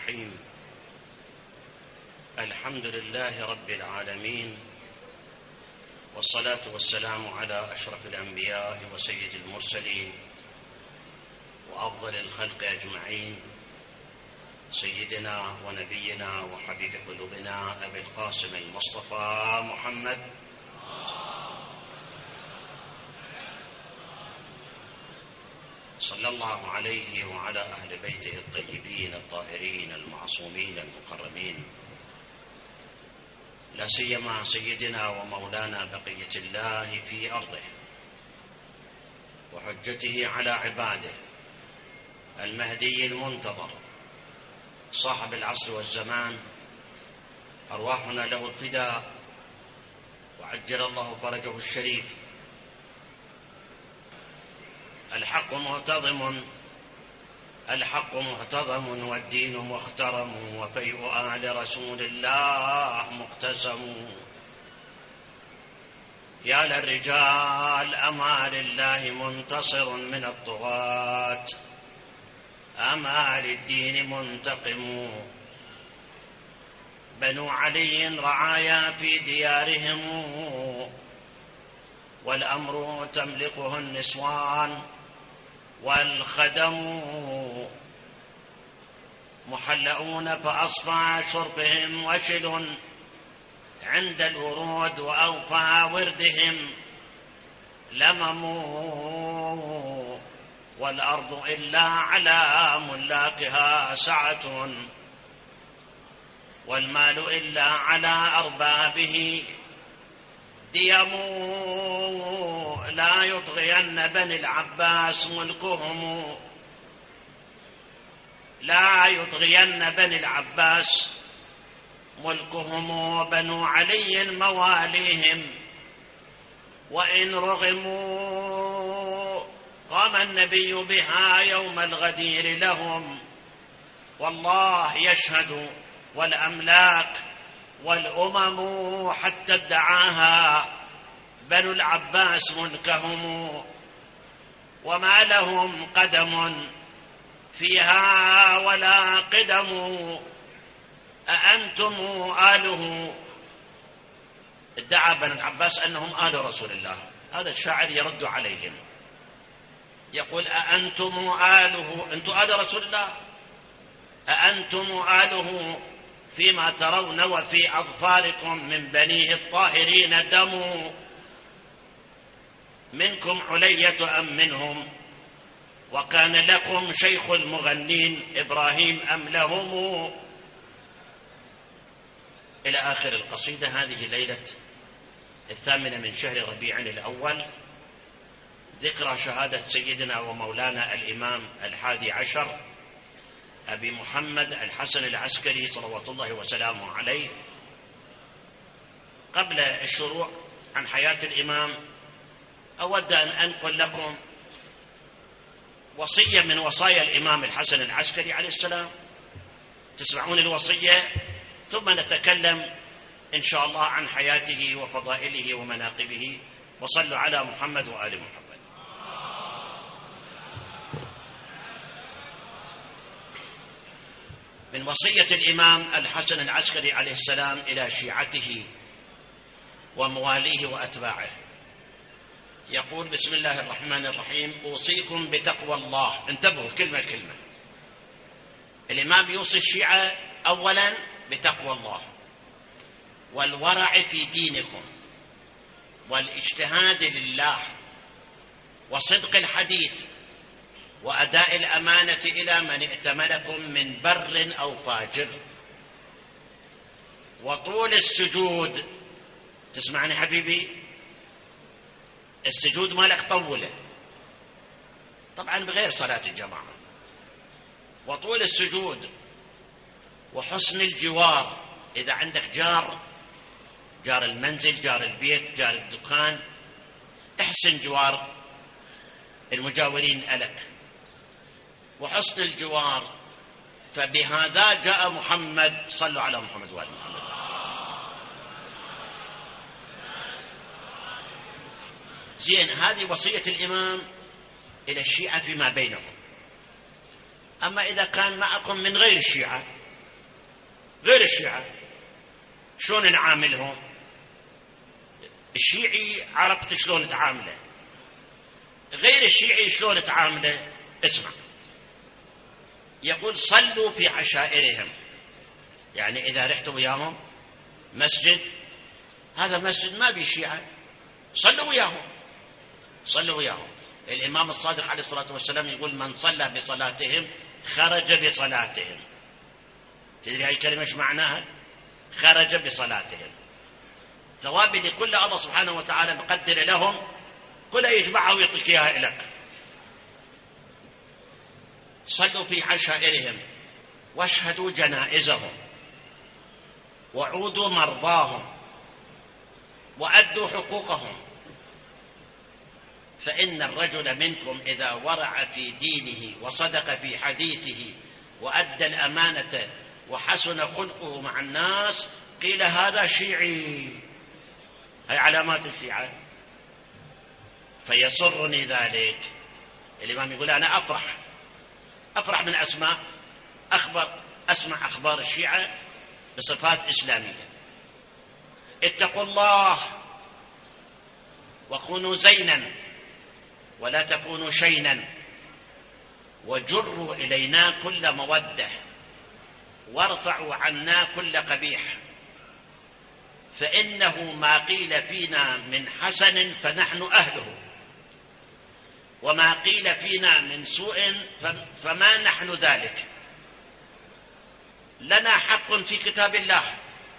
الرحيم. الحمد لله رب العالمين، والصلاة والسلام على أشرف الأنبياء وسيد المرسلين وأفضل الخلق أجمعين، سيدنا ونبينا وحبيب قلوبنا أبي القاسم المصطفى محمد صلى الله عليه وعلى أهل بيته الطيبين الطاهرين المعصومين المكرمين، لا سيما سيدنا ومولانا بقية الله في أرضه وحجته على عباده، المهدي المنتظر صاحب العصر والزمان، أرواحنا له الفداء وعجل الله فرجه الشريف. الحق مهتضم والدين مخترم، وفيء آل رسول الله مقتسم. يا للرجال أما لله منتصر من الطغاة، أما للدين منتقم. بنو علي رعايا في ديارهم، والأمر تملكه النسوان والخدم. محلؤون فأصفى شربهم وشل عند الورود، وأوفى وردهم لمم. والأرض إلا على ملاكها سعة، والمال إلا على أربابه ديم. لا يطغين بني العباس ملكهم، لا يطغين بني العباس ملكهم. وبنو علي مواليهم وإن رغموا، قام النبي بها يوم الغدير لهم. والله يشهد والأملاك والأمم، حتى ادعاها بنو العباس ملكهم، وما لهم قدم فيها ولا قدم. أأنتم آله؟ ادعى بنو العباس أنهم آل رسول الله. هذا الشاعر يرد عليهم يقول: أأنتم آله؟ أنتم آل رسول الله؟ أأنتم آله فيما ترون وفي أظفاركم من بنيه الطاهرين دم. منكم علية أم منهم؟ وكان لكم شيخ المغنين إبراهيم أم لهم؟ إلى آخر القصيدة. هذه ليلة 8 من شهر ربيع الأول، ذكرى شهادة سيدنا ومولانا الإمام 11 أبي محمد الحسن العسكري صلوات الله وسلامه عليه. قبل الشروع عن حياة الإمام، أود أن أنقل لكم وصية من وصايا الإمام الحسن العسكري عليه السلام. تسمعون الوصية، ثم نتكلم إن شاء الله عن حياته وفضائله ومناقبه. وصلوا على محمد وآل محمد. من وصية الإمام الحسن العسكري عليه السلام إلى شيعته ومواليه وأتباعه، يقول: بسم الله الرحمن الرحيم: أوصيكم بتقوى الله. انتبهوا كلمة كلمة. الإمام يوصي الشيعة أولا بتقوى الله، والورع في دينكم، والاجتهاد لله، وصدق الحديث، وأداء الأمانة إلى من ائتمنكم من بر أو فاجر، وطول السجود. تسمعني حبيبي؟ السجود مالك طوله، طبعا بغير صلاة الجماعة. وطول السجود، وحسن الجوار. إذا عندك جار المنزل، جار البيت، جار الدكان، احسن جوار المجاورين لك. وحسن الجوار، فبهذا جاء محمد. صلوا على محمد وآل محمد. زين، هذه وصية الإمام إلى الشيعة فيما بينهم. أما إذا كان معكم من غير الشيعة غير الشيعة شلون نعاملهم؟ الشيعي عرفت شلون تعامله، غير الشيعي شلون تعامله؟ اسمع، يقول صلوا في عشائرهم، يعني إذا رحت وياهم مسجد، هذا مسجد ما بي شيعة، صلوا وياهم، صلوا وياهم. الإمام الصادق عليه الصلاة والسلام يقول من صلى بصلاتهم خرج بصلاتهم. تدري هاي الكلمة ايش معناها؟ خرج بصلاتهم. ثواب اللي كله الله سبحانه وتعالى مقدر لهم، كله يجمعها ويعطيك اياها لك. صلوا في عشائرهم واشهدوا جنائزهم وعودوا مرضاهم وأدوا حقوقهم، فإن الرجل منكم إذا ورع في دينه وصدق في حديثه وأدى الأمانة وحسن خلقه مع الناس قيل هذا شيعي. هي علامات الشيعة. فيسرني ذلك. الإمام يقول أنا أفرح من أسمع أخبار الشيعة بصفات إسلامية. اتقوا الله وكونوا زينا ولا تكونوا شينا، وجروا إلينا كل مودة وارفعوا عنا كل قبيح، فإنه ما قيل فينا من حسن فنحن أهله، وما قيل فينا من سوء فما نحن ذلك. لنا حق في كتاب الله.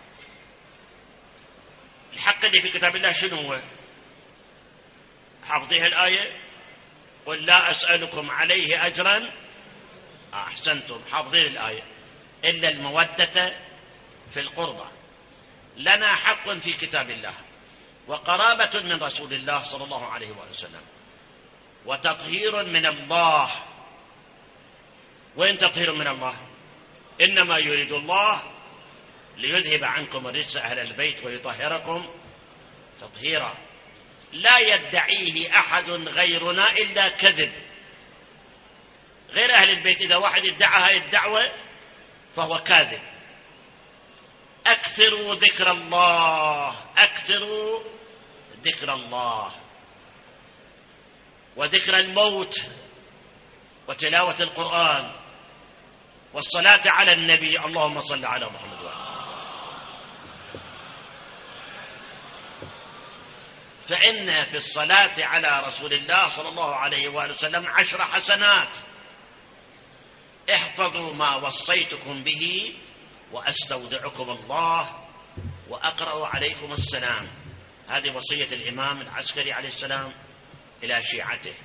الحق اللي في كتاب الله شنو هو؟ حافظيها الآية؟ قل لا أسألكم عليه أجرا، أحسنتم، حافظين الآية، إلا المودة في القربى. لنا حق في كتاب الله وقرابة من رسول الله صلى الله عليه وسلم وتطهير من الله. وين تطهير من الله؟ إنما يريد الله ليذهب عنكم الرجس أهل البيت ويطهركم تطهيرا. لا يدعيه أحد غيرنا إلا كذب. غير أهل البيت إذا واحد ادعى هذه الدعوة فهو كاذب. أكثروا ذكر الله، أكثروا ذكر الله وذكر الموت وتلاوة القرآن والصلاة على النبي. اللهم صل على محمد وعلى. فإن في الصلاة على رسول الله صلى الله عليه وآله وسلم 10 حسنات. احفظوا ما وصيتكم به وأستودعكم الله وأقرأ عليكم السلام. هذه وصية الإمام العسكري عليه السلام إلى شيعته.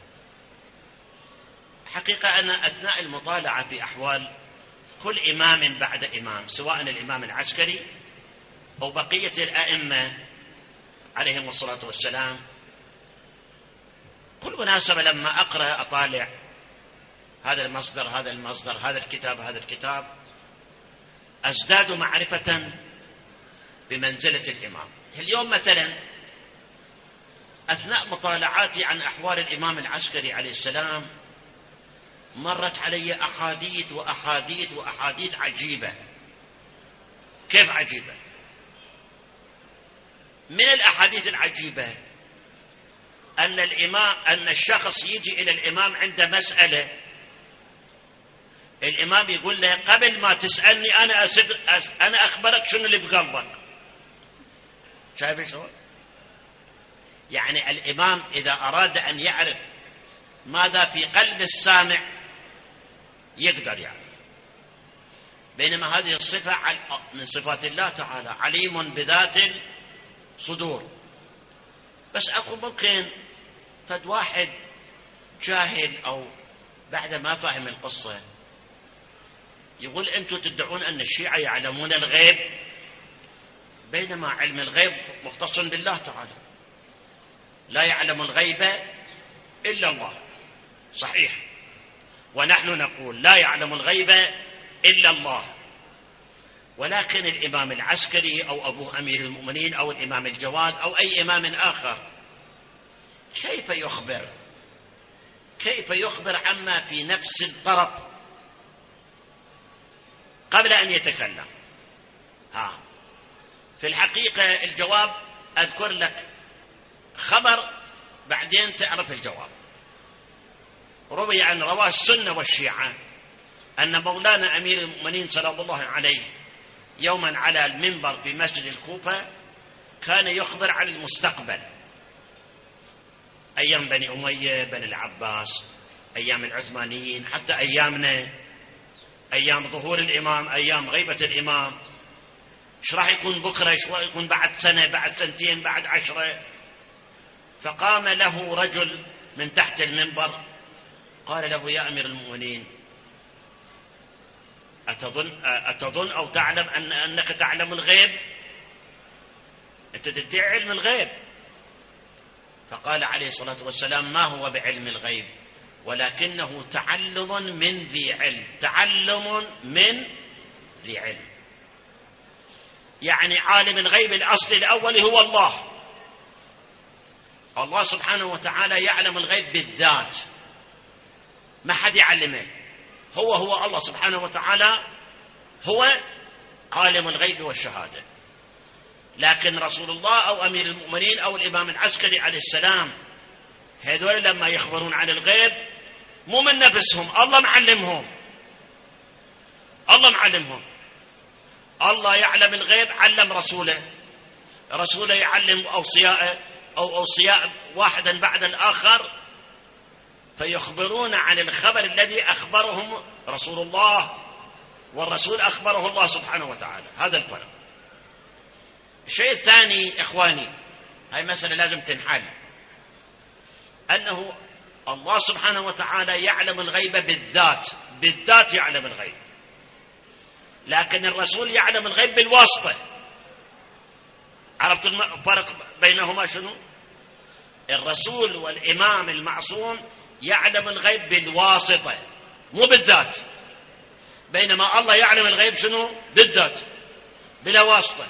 حقيقة أنا أثناء المطالعة في أحوال كل إمام بعد إمام، سواء الإمام العسكري أو بقية الأئمة عليهم الصلاة والسلام، كل مناسبة لما أقرأ أطالع هذا المصدر هذا المصدر هذا الكتاب هذا الكتاب، أزداد معرفة بمنزلة الإمام. اليوم مثلا أثناء مطالعاتي عن أحوال الإمام العسكري عليه السلام مرت علي أحاديث وأحاديث وأحاديث عجيبة. كيف عجيبة؟ من الأحاديث العجيبة أن الشخص يجي إلى الإمام عند مسألة، الإمام يقول له قبل ما تسألني أنا أخبرك شنو اللي بقلبك. شايف شلون؟ يعني الإمام إذا أراد أن يعرف ماذا في قلب السامع يقدر يعرف. بينما هذه الصفة من صفات الله تعالى، عليم بذات الصدور. بس أقول ممكن فد واحد جاهل أو بعد ما فهم القصة يقول أنتم تدعون أن الشيعة يعلمون الغيب، بينما علم الغيب مختص بالله تعالى. لا يعلم الغيب إلا الله، صحيح، ونحن نقول لا يعلم الغيب إلا الله. ولكن الإمام العسكري أو أبوه أمير المؤمنين أو الإمام الجواد أو أي إمام آخر كيف يخبر عما في نفس الطرف قبل أن يتكلم؟ في الحقيقة الجواب أذكر لك خبر بعدين تعرف الجواب. رواه السنة والشيعة أن مولانا أمير المؤمنين سلام الله عليه يوما على المنبر في مسجد الكوفة كان يخبر عن المستقبل، أيام بني أمية، بني العباس، أيام العثمانيين، حتى أيامنا، أيام ظهور الإمام، أيام غيبة الإمام، إيش راح يكون بكرة، إيش راح يكون بعد سنة، بعد سنتين، بعد 10. فقام له رجل من تحت المنبر قال له: يا أمير المؤمنين، أتظن أو تعلم أنك تعلم الغيب؟ أنت تدعي علم الغيب. فقال عليه الصلاة والسلام: ما هو بعلم الغيب، ولكنه تعلم من ذي علم. تعلم من ذي علم، يعني عالم الغيب الأصلي الأول هو الله. الله سبحانه وتعالى يعلم الغيب بالذات، ما حد يعلمه، هو الله سبحانه وتعالى هو عالم الغيب والشهادة. لكن رسول الله أو أمير المؤمنين أو الإمام العسكري عليه السلام، هذول لما يخبرون عن الغيب مو من نفسهم، الله معلمهم. الله يعلم الغيب، علم رسوله يعلم أوصياءه أو أوصياء واحدا بعد الآخر، فيخبرون عن الخبر الذي أخبرهم رسول الله، والرسول أخبره الله سبحانه وتعالى. هذا الفرق. الشيء الثاني إخواني، هاي مسألة لازم تنحل، أنه الله سبحانه وتعالى يعلم الغيب بالذات يعلم الغيب، لكن الرسول يعلم الغيب بالواسطة. عرفت الفرق بينهما شنو؟ الرسول والإمام المعصوم يعلم الغيب بالواسطة مو بالذات، بينما الله يعلم الغيب شنو؟ بالذات، بلا واسطة.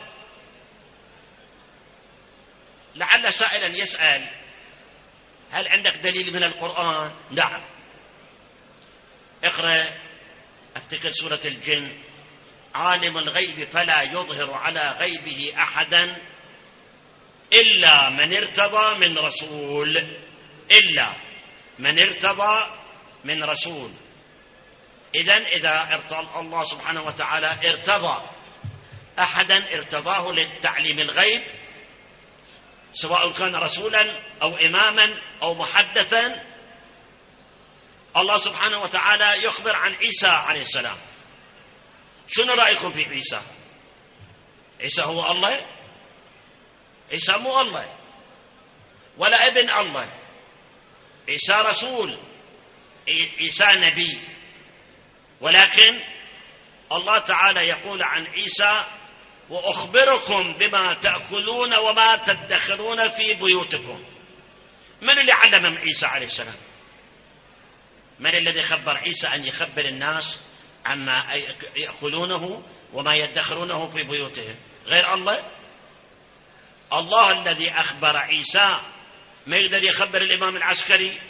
لعل سائلا يسأل: هل عندك دليل من القرآن؟ نعم. اقرأ، افتكر سورة الجن: عالم الغيب فلا يظهر على غيبه أحدا إلا من ارتضى من رسول. إلا من ارتضى من رسول. إذا ارتضى الله سبحانه وتعالى ارتضى أحدا ارتضاه للتعليم الغيب، سواء كان رسولا أو إماما أو محدثا. الله سبحانه وتعالى يخبر عن عيسى عليه السلام. شنو رأيكم في عيسى؟ عيسى هو الله؟ عيسى مو الله ولا ابن الله. عيسى رسول، عيسى نبي، ولكن الله تعالى يقول عن عيسى: وأخبركم بما تأكلون وما تدخرون في بيوتكم. من اللي علم عيسى عليه السلام؟ من الذي خبر عيسى أن يخبر الناس عما يأكلونه وما يدخرونه في بيوتهم غير الله؟ الله الذي أخبر عيسى ما يقدر يخبر الإمام العسكري؟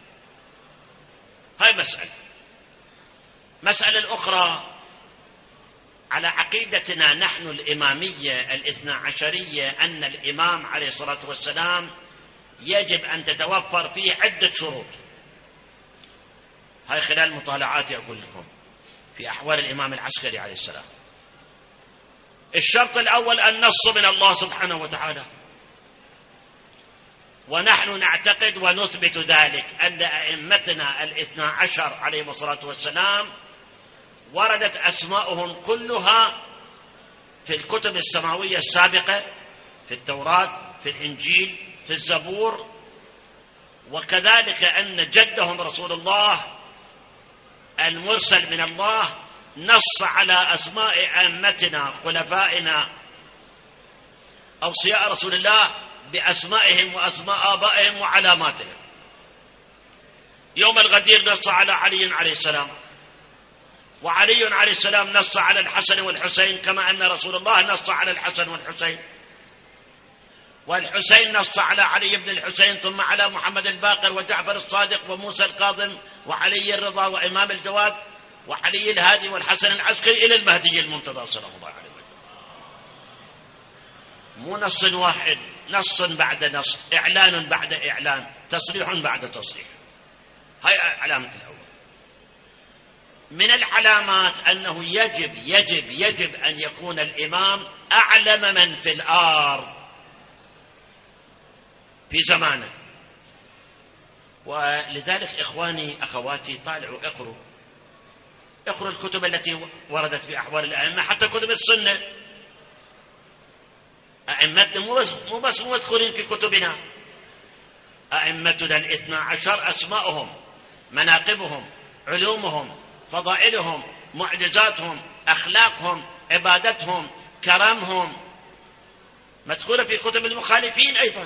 هاي مسألة الأخرى، على عقيدتنا نحن الإمامية الاثنا عشرية أن الإمام عليه الصلاة والسلام يجب أن تتوفر فيه عدة شروط. هاي خلال مطالعاتي أقول لكم في أحوال الإمام العسكري عليه السلام. الشرط الأول النص من الله سبحانه وتعالى، ونحن نعتقد ونثبت ذلك أن أئمتنا الاثنا عشر عليهم الصلاة والسلام وردت أسماؤهم كلها في الكتب السماوية السابقة، في التوراة، في الإنجيل، في الزبور، وكذلك أن جدهم رسول الله المرسل من الله نص على أسماء أئمتنا خلفائنا أوصياء رسول الله بأسمائهم وأسماء آبائهم وعلاماتهم. يوم الغدير نص على علي عليه السلام، وعلي عليه السلام نص على الحسن والحسين، كما أن رسول الله نص على الحسن والحسين، والحسين نص على علي بن الحسين، ثم على محمد الباقر وجعفر الصادق وموسى الكاظم وعلي الرضا وإمام الجواد وعلي الهادي والحسن العسكري إلى المهدي المنتظر صلى الله عليه وسلم. مو نص واحد، نص بعد نص، إعلان بعد إعلان، تصريح بعد تصريح. هاي علامة الأول. من العلامات أنه يجب أن يكون الإمام أعلم من في الأرض في زمانه. ولذلك إخواني أخواتي طالعوا اقروا الكتب التي وردت في أحوال الأئمة، حتى كتب السنة. أئمتنا مو بس مدخلين في كتبنا، أئمتنا 12 أسماؤهم، مناقبهم، علومهم، فضائلهم، معجزاتهم، أخلاقهم، عبادتهم، كرمهم، مدخولة في كتب المخالفين أيضا.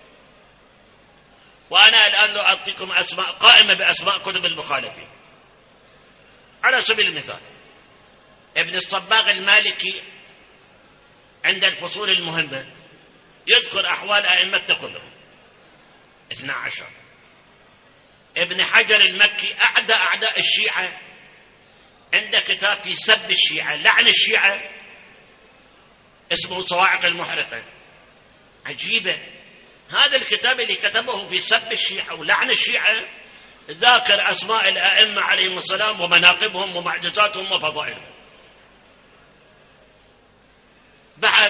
وأنا الآن لو أعطيكم أسماء قائمة بأسماء كتب المخالفين. على سبيل المثال ابن الصباغ المالكي عند الفصول المهمة يذكر أحوال أئمتنا كلهم 12. ابن حجر المكي أعداء الشيعة عنده كتاب في سب الشيعة، لعن الشيعة، اسمه صواعق المحرقة. عجيبة، هذا الكتاب اللي كتبه في سب الشيعة ولعن الشيعة ذاكر أسماء الأئمة عليهم السلام ومناقبهم ومعجزاتهم وفضائلهم. بعد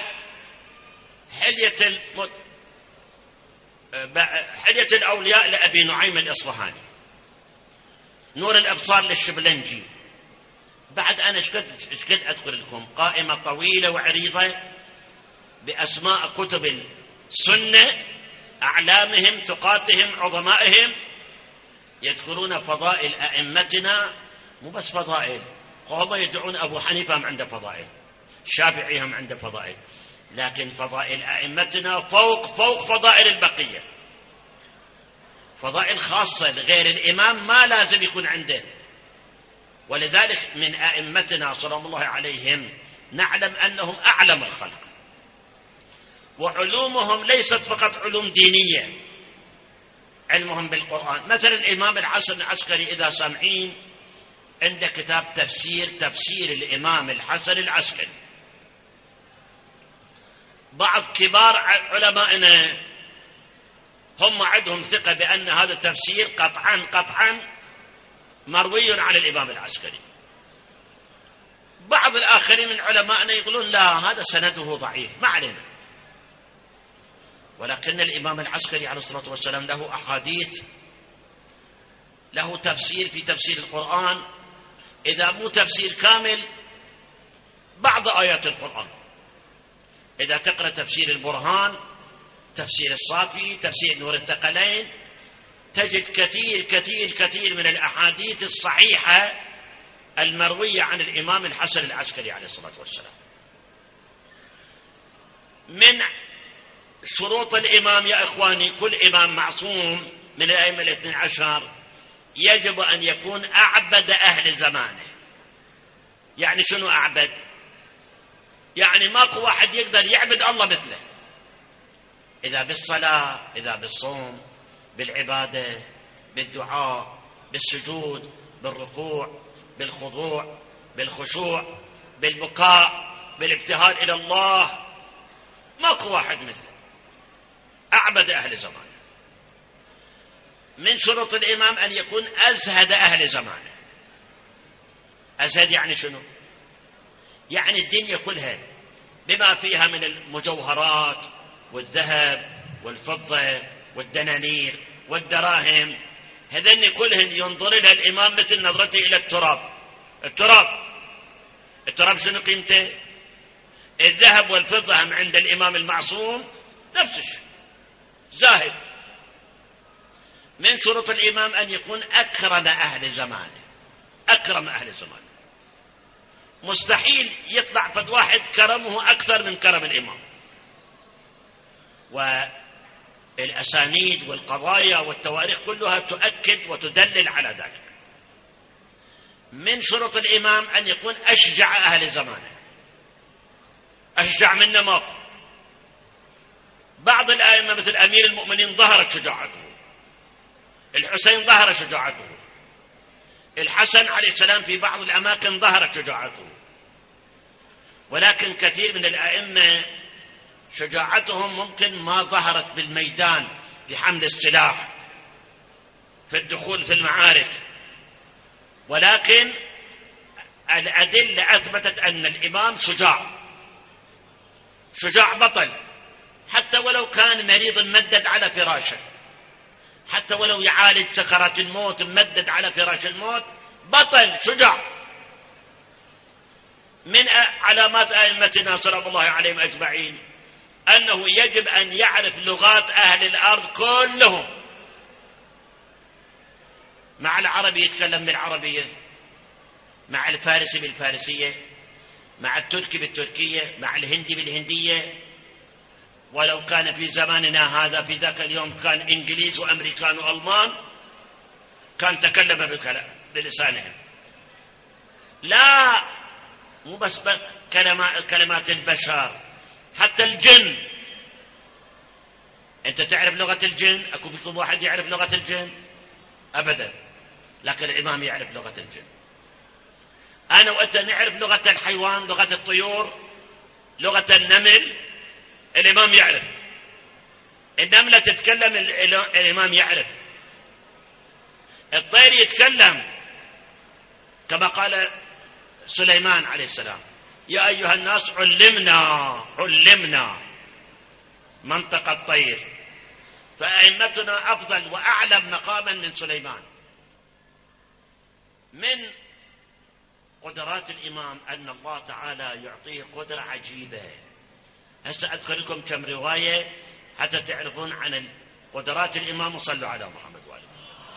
حلية الأولياء لأبي نعيم الإصفهاني، نور الأبصار للشبلنجي. بعد أنا اشكد أذكر لكم قائمة طويلة وعريضة بأسماء كتب السنة، أعلامهم، ثقاتهم، عظمائهم، يذكرون فضائل أئمتنا. مو بس فضائل، هم يدعون أبو حنيفة هم عنده فضائل، الشافعي هم عنده فضائل، لكن فضائل أئمتنا فوق فضائل البقية، فضائل خاصة لغير الإمام ما لازم يكون عنده. ولذلك من أئمتنا صلى الله عليهم نعلم أنهم أعلم الخلق، وعلومهم ليست فقط علوم دينية، علمهم بالقرآن. مثلا الإمام الحسن العسكري إذا سامعين عنده كتاب تفسير الإمام الحسن العسكري. بعض كبار علمائنا هم عندهم ثقة بأن هذا التفسير قطعا مروي عن الإمام العسكري. بعض الآخرين من علمائنا يقولون لا، هذا سنده ضعيف، ما علينا. ولكن الإمام العسكري عليه الصلاة والسلام له أحاديث، له تفسير في تفسير القرآن، إذا مو تفسير كامل بعض آيات القرآن. إذا تقرأ تفسير البرهان، تفسير الصافي، تفسير نور الثقلين، تجد كثير من الأحاديث الصحيحة المروية عن الإمام الحسن العسكري عليه الصلاة والسلام. من شروط الإمام يا إخواني، كل إمام معصوم من الأئمة 12 يجب أن يكون أعبد أهل زمانه. يعني شنو أعبد؟ يعني ماكو واحد يقدر يعبد الله مثله، إذا بالصلاة، إذا بالصوم، بالعبادة، بالدعاء، بالسجود، بالركوع، بالخضوع، بالخشوع، بالبكاء، بالابتهال إلى الله، ماكو واحد مثله، أعبد أهل زمانه. من شروط الإمام أن يكون أزهد أهل زمانه. أزهد يعني شنو؟ يعني الدنيا كلها بما فيها من المجوهرات والذهب والفضة والدنانير والدراهم، هذين كلهن ينظر لها الإمام مثل نظرته إلى التراب. التراب شنو قيمته؟ الذهب والفضة هم عند الإمام المعصوم نفس الشيء، زاهد. من شروط الإمام أن يكون أكرم أهل زمانه. مستحيل يطلع فد واحد كرمه أكثر من كرم الإمام، والأسانيد والقضايا والتواريخ كلها تؤكد وتدلل على ذلك. من شروط الإمام أن يكون أشجع أهل زمانه، أشجع منه ماكو. بعض الآئمة مثل أمير المؤمنين ظهرت شجاعته، الحسين ظهر شجاعته، الحسن عليه السلام في بعض الأماكن ظهرت شجاعته. ولكن كثير من الآئمة شجاعتهم ممكن ما ظهرت بالميدان بحمل السلاح في الدخول في المعارك، ولكن الأدلة أثبتت أن الإمام شجاع بطل، حتى ولو كان مريض ممدد على فراشه، حتى ولو يعالج سكرات الموت ممدد على فراش الموت، بطل شجاع. من علامات أئمتنا سلام الله عليهم أجمعين أنه يجب أن يعرف لغات أهل الأرض كلهم. مع العربي يتكلم بالعربية، مع الفارسي بالفارسية، مع التركي بالتركية، مع الهندي بالهندية، ولو كان في زماننا هذا في ذاك اليوم كان إنجليز وأمريكان وألمان كان تكلم بلسانهم. لا مو بس كلمات البشر، حتى الجن. أنت تعرف لغة الجن؟ أكو بيكون واحد يعرف لغة الجن؟ أبدا. لكن الإمام يعرف لغة الجن. أنا وأنت نعرف لغة الحيوان، لغة الطيور، لغة النمل، الإمام يعرف. النملة تتكلم، الإمام يعرف. الطير يتكلم كما قال سليمان عليه السلام: يا أيها الناس علمنا منطق الطير. فأئمتنا أفضل وأعلم مقاما من سليمان. من قدرات الإمام أن الله تعالى يعطيه قدرة عجيبة. هسه أذكر لكم كم رواية حتى تعرفون عن قدرات الإمام، وصلوا على محمد وآله.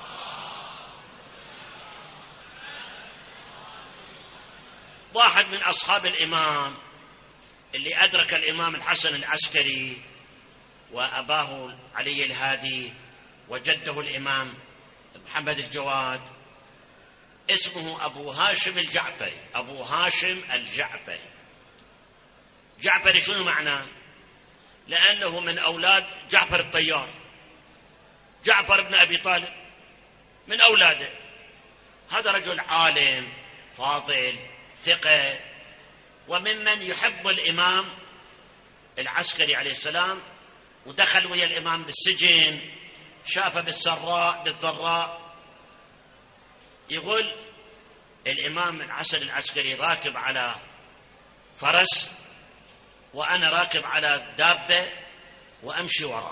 واحد من أصحاب الإمام اللي أدرك الإمام الحسن العسكري وأباه علي الهادي وجده الإمام محمد الجواد، اسمه أبو هاشم الجعفري. أبو هاشم الجعفري. جعفري شنو معناه؟ لأنه من أولاد جعفر الطيار، جعفر بن أبي طالب من أولاده. هذا رجل عالم فاضل ثقة، وممن يحب الإمام العسكري عليه السلام، ودخل ويا الإمام بالسجن، شافه بالسراء بالضراء. يقول الإمام الحسن العسكري راكب على فرس وأنا راكب على دابة وأمشي وراه.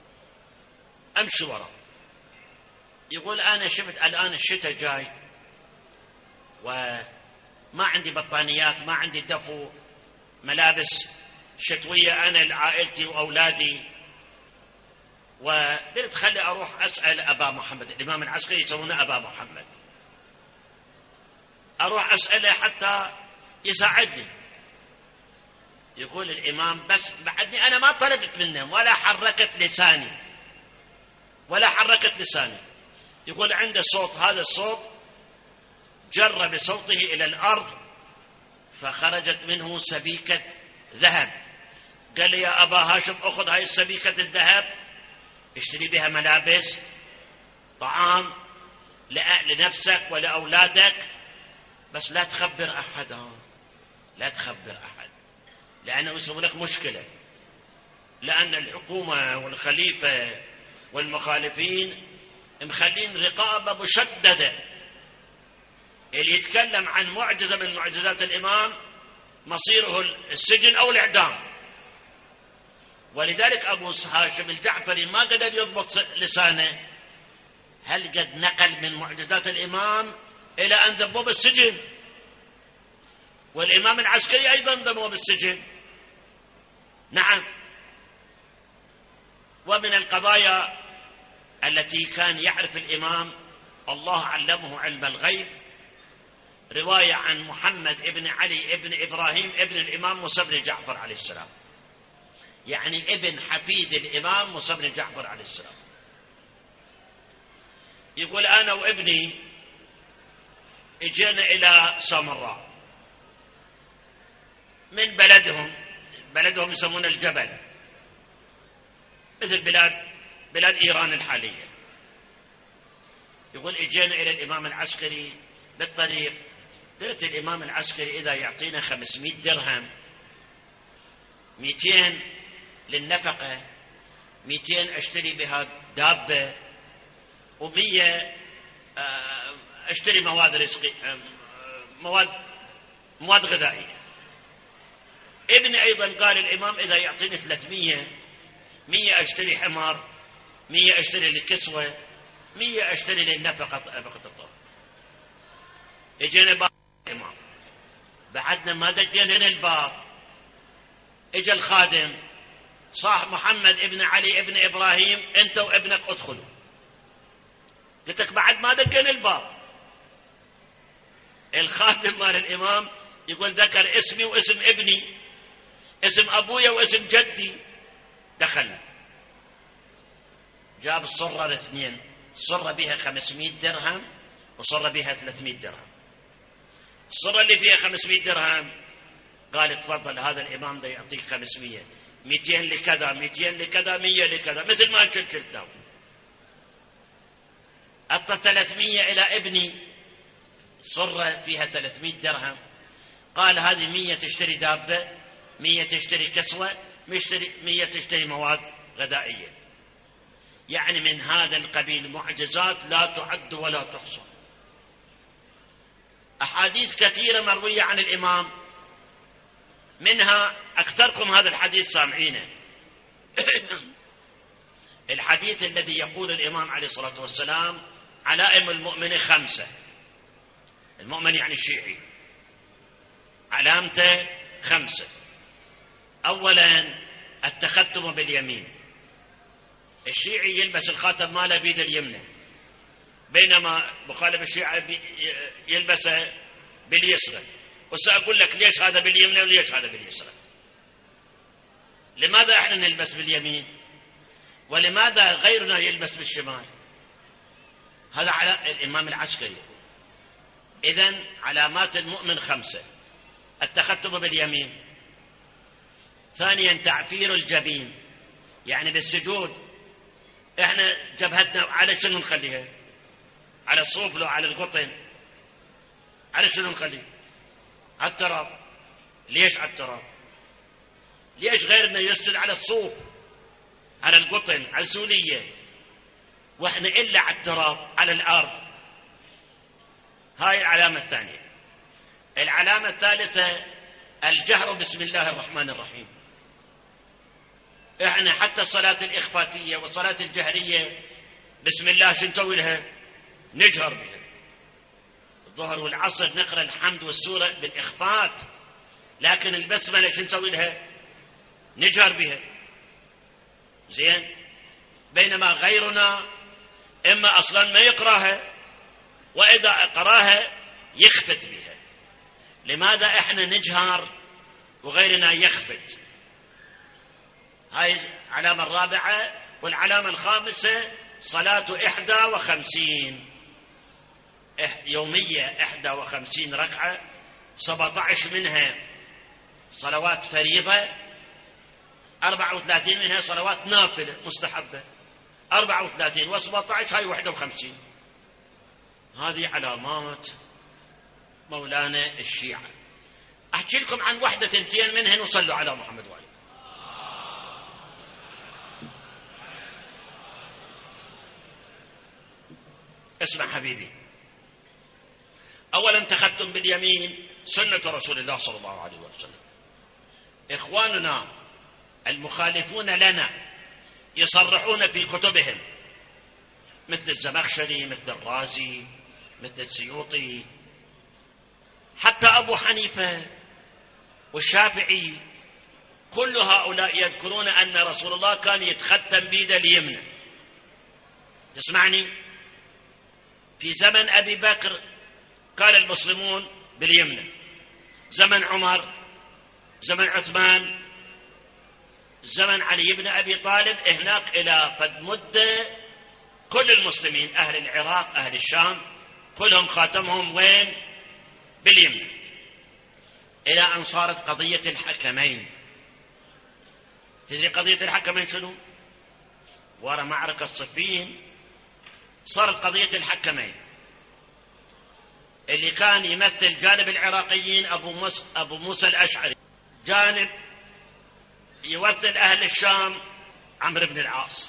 يقول أنا شفت الآن الشتاء جاي وما عندي بطانيات، ما عندي دفو، ملابس شتوية أنا لعائلتي وأولادي، وقلت خلي أروح أسأل أبا محمد. الإمام العسكري يسمونه أبا محمد. أروح أسأله حتى يساعدني. يقول الإمام بس بعدني أنا ما طلبت منهم ولا حركت لساني. يقول عنده صوت، هذا الصوت جر بصوته إلى الأرض فخرجت منه سبيكة ذهب. قال لي يا أبا هاشم أخذ هاي السبيكة الذهب اشتري بها ملابس، طعام لنفسك ولأولادك، بس لا تخبر أحد، لأنه يسوي لك مشكلة. لأن الحكومة والخليفة والمخالفين مخلين رقابة مشددة. اللي يتكلم عن معجزة من معجزات الإمام مصيره السجن أو الإعدام. ولذلك أبو هاشم الجعفري ما قدر يضبط لسانه. هل قد نقل من معجزات الإمام إلى أن ذبوه بالسجن، والإمام العسكري أيضا ذبوه بالسجن. نعم. ومن القضايا التي كان يعرف الإمام، الله علمه علم الغيب، رواية عن محمد ابن علي ابن إبراهيم ابن الإمام موسى بن جعفر عليه السلام، يعني ابن حفيد الإمام موسى بن جعفر عليه السلام. يقول أنا وابني اجينا إلى سامراء من بلدهم يسمون الجبل، مثل بلاد إيران الحالية. يقول اجينا إلى الإمام العسكري بالطريق، قلت الإمام العسكري إذا يعطينا 500 درهم 200 للنفقة، 200 أشتري بها دابة، و100 أشتري مواد رزقي، مواد غذائية. ابني أيضا قال الإمام إذا يعطيني 300، 100 أشتري حمار، 100 أشتري للكسوة، 100 أشتري للنفقة، نفقة الطرق. اجينا باب الإمام، بعدنا ما دقينا الباب، اجى الخادم صاح محمد ابن علي ابن إبراهيم، أنت وابنك ادخلوا. قلت لك بعد ما دقينا الباب، الخادم مال الإمام يقول ذكر اسمي واسم ابني، اسم أبويا واسم جدي. دخلنا، جاب الصرة الاثنين، صرة بها 500 درهم وصرة بها 300 درهم. الصرة اللي فيها 500 درهم قال تفضل هذا الإمام ده يعطيك 500، 200 لكذا، 200 لكذا، 100 لكذا، مثل ما أنت قلت. أعطى 300 إلى ابني، صرة فيها 300 درهم، قال هذه 100 تشتري دابة، 100 تشتري كسوة، 100 تشتري مواد غذائية. يعني من هذا القبيل معجزات لا تعد ولا تحصى. أحاديث كثيرة مروية عن الإمام، منها أكثركم هذا الحديث سامعينه. الحديث الذي يقول الإمام عليه الصلاة والسلام علائم المؤمن 5. المؤمن يعني الشيعي علامته 5. أولا التختم باليمين، الشيعي يلبس الخاتم ماله بيد اليمنى، بينما مخالف الشيعة يلبسه باليسرى. وسأقول لك ليش هذا باليمنى وليش هذا باليسرى. لماذا احنا نلبس باليمين ولماذا غيرنا يلبس بالشمال؟ هذا على الإمام العسكري. إذن علامات المؤمن 5: التختم باليمين. ثانيا تعفير الجبين، يعني بالسجود احنا جبهتنا على شنو نخليها؟ على الصوف لو على القطن؟ على شنو نخليه؟ على التراب. ليش على التراب؟ ليش غيرنا يسجد على الصوف، على القطن، على السولية، واحنا إلا على التراب على الأرض؟ هاي العلامة الثانية. العلامة الثالثة الجهر بسم الله الرحمن الرحيم. احنا حتى الصلاة الإخفاتية والصلاة الجهرية بسم الله شو نسوي لها؟ نجهر بها. الظهر والعصر نقرأ الحمد والسورة بالإخفات، لكن البسملة شو نسوي لها؟ نجهر بها. زين. بينما غيرنا إما أصلا ما يقرأها، وإذا قراها يخفت بها. لماذا إحنا نجهر وغيرنا يخفت؟ هاي العلامة الرابعة. والعلامة الخامسة صلاة 51 يومية، 51 ركعة، 17 منها صلوات فريضة، 34 منها صلوات نافلة مستحبة، 34 و17 هاي 51. هذه علامات مولانا الشيعة. أحكي لكم عن واحدة تنتين منهن وصلوا على محمد وعلي. اسمع حبيبي، أولا تختم باليمين سنة رسول الله صلى الله عليه وسلم. إخواننا المخالفون لنا يصرحون في كتبهم مثل الزمخشري، مثل الرازي، مثل السيوطي، حتى أبو حنيفة والشافعي، كل هؤلاء يذكرون أن رسول الله كان يتختم بيد اليمنى. تسمعني؟ في زمن أبي بكر كان المسلمون باليمنى، زمن عمر، زمن عثمان، زمن علي بن أبي طالب، هناك إلى قد مدة كل المسلمين، أهل العراق، أهل الشام، كلهم خاتمهم وين؟ باليمنى. إلى أن صارت قضية الحكمين. تدري قضية الحكمين شنو؟ وراء معركة صفين صارت قضية الحكمين. اللي كان يمثل جانب العراقيين أبو موسى الأشعري، جانب يوثل أهل الشام عمرو بن العاص.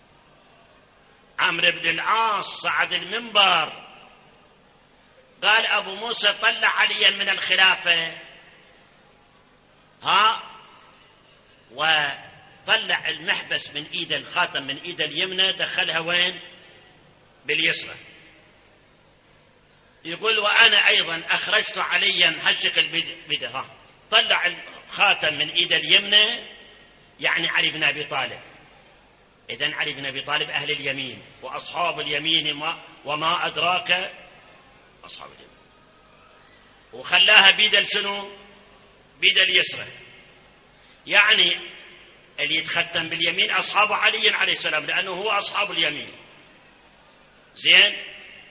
عمرو بن العاص صعد المنبر قال أبو موسى طلع عليا من الخلافة وطلع المحبس من إيد الخاتم من إيد اليمنى دخلها وين؟ باليسرى. يقول وأنا أيضا أخرجت عليا هالشكل بده طلع الخاتم من إيد اليمنى، يعني علي بن أبي طالب. إذن علي بن أبي طالب أهل اليمين، وأصحاب اليمين وما أدراك أصحاب اليمين. وخلاها بيد شنو؟ بيد اليسرى، يعني اللي يتختم باليمين أصحاب علي عليه السلام، لأنه هو أصحاب اليمين. زين.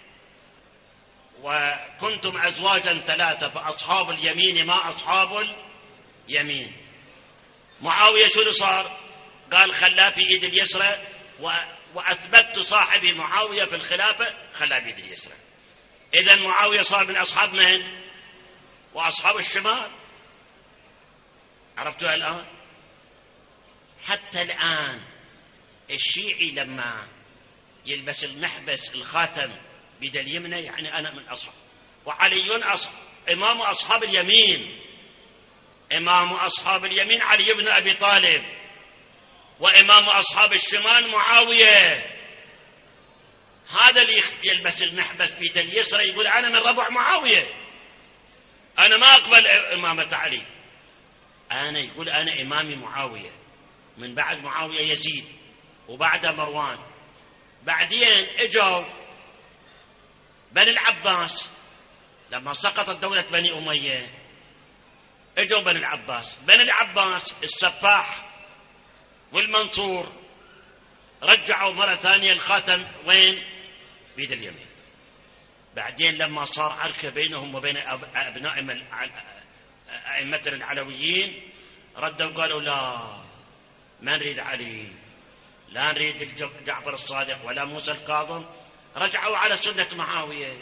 وكنتم أزواجا ثلاثة فأصحاب اليمين ما أصحاب اليمين. معاوية شنو صار؟ قال خلاه في إيد اليسرى، وأثبت صاحبي معاوية في الخلافة خلاه في إيد اليسرى. إذن معاوية صار من أصحاب من؟ وأصحاب الشمال. عرفتوها الآن؟ حتى الآن الشيعي لما يلبس المحبس الخاتم بيد اليمنى يعني أنا من أصحاب، وعلي إمام أصحاب اليمين. إمام أصحاب اليمين علي بن أبي طالب، وإمام أصحاب الشمال معاوية. هذا اللي يلبس المحبس بيد اليسرى يقول أنا من ربع معاوية، أنا ما أقبل إمامة علي، يقول أنا إمامي معاوية، من بعد معاوية يزيد وبعد مروان. بعدين اجوا بني العباس لما سقطت دولة بني أمية، اجوا بني العباس السفاح والمنصور رجعوا مرة ثانية الخاتم وين؟ بيد اليمين. بعدين لما صار عركة بينهم وبين أبناء أئمتنا العلويين ردوا قالوا لا، ما نريد علي، لا نريد جعفر الصادق ولا موسى الكاظم. رجعوا على سنة معاوية.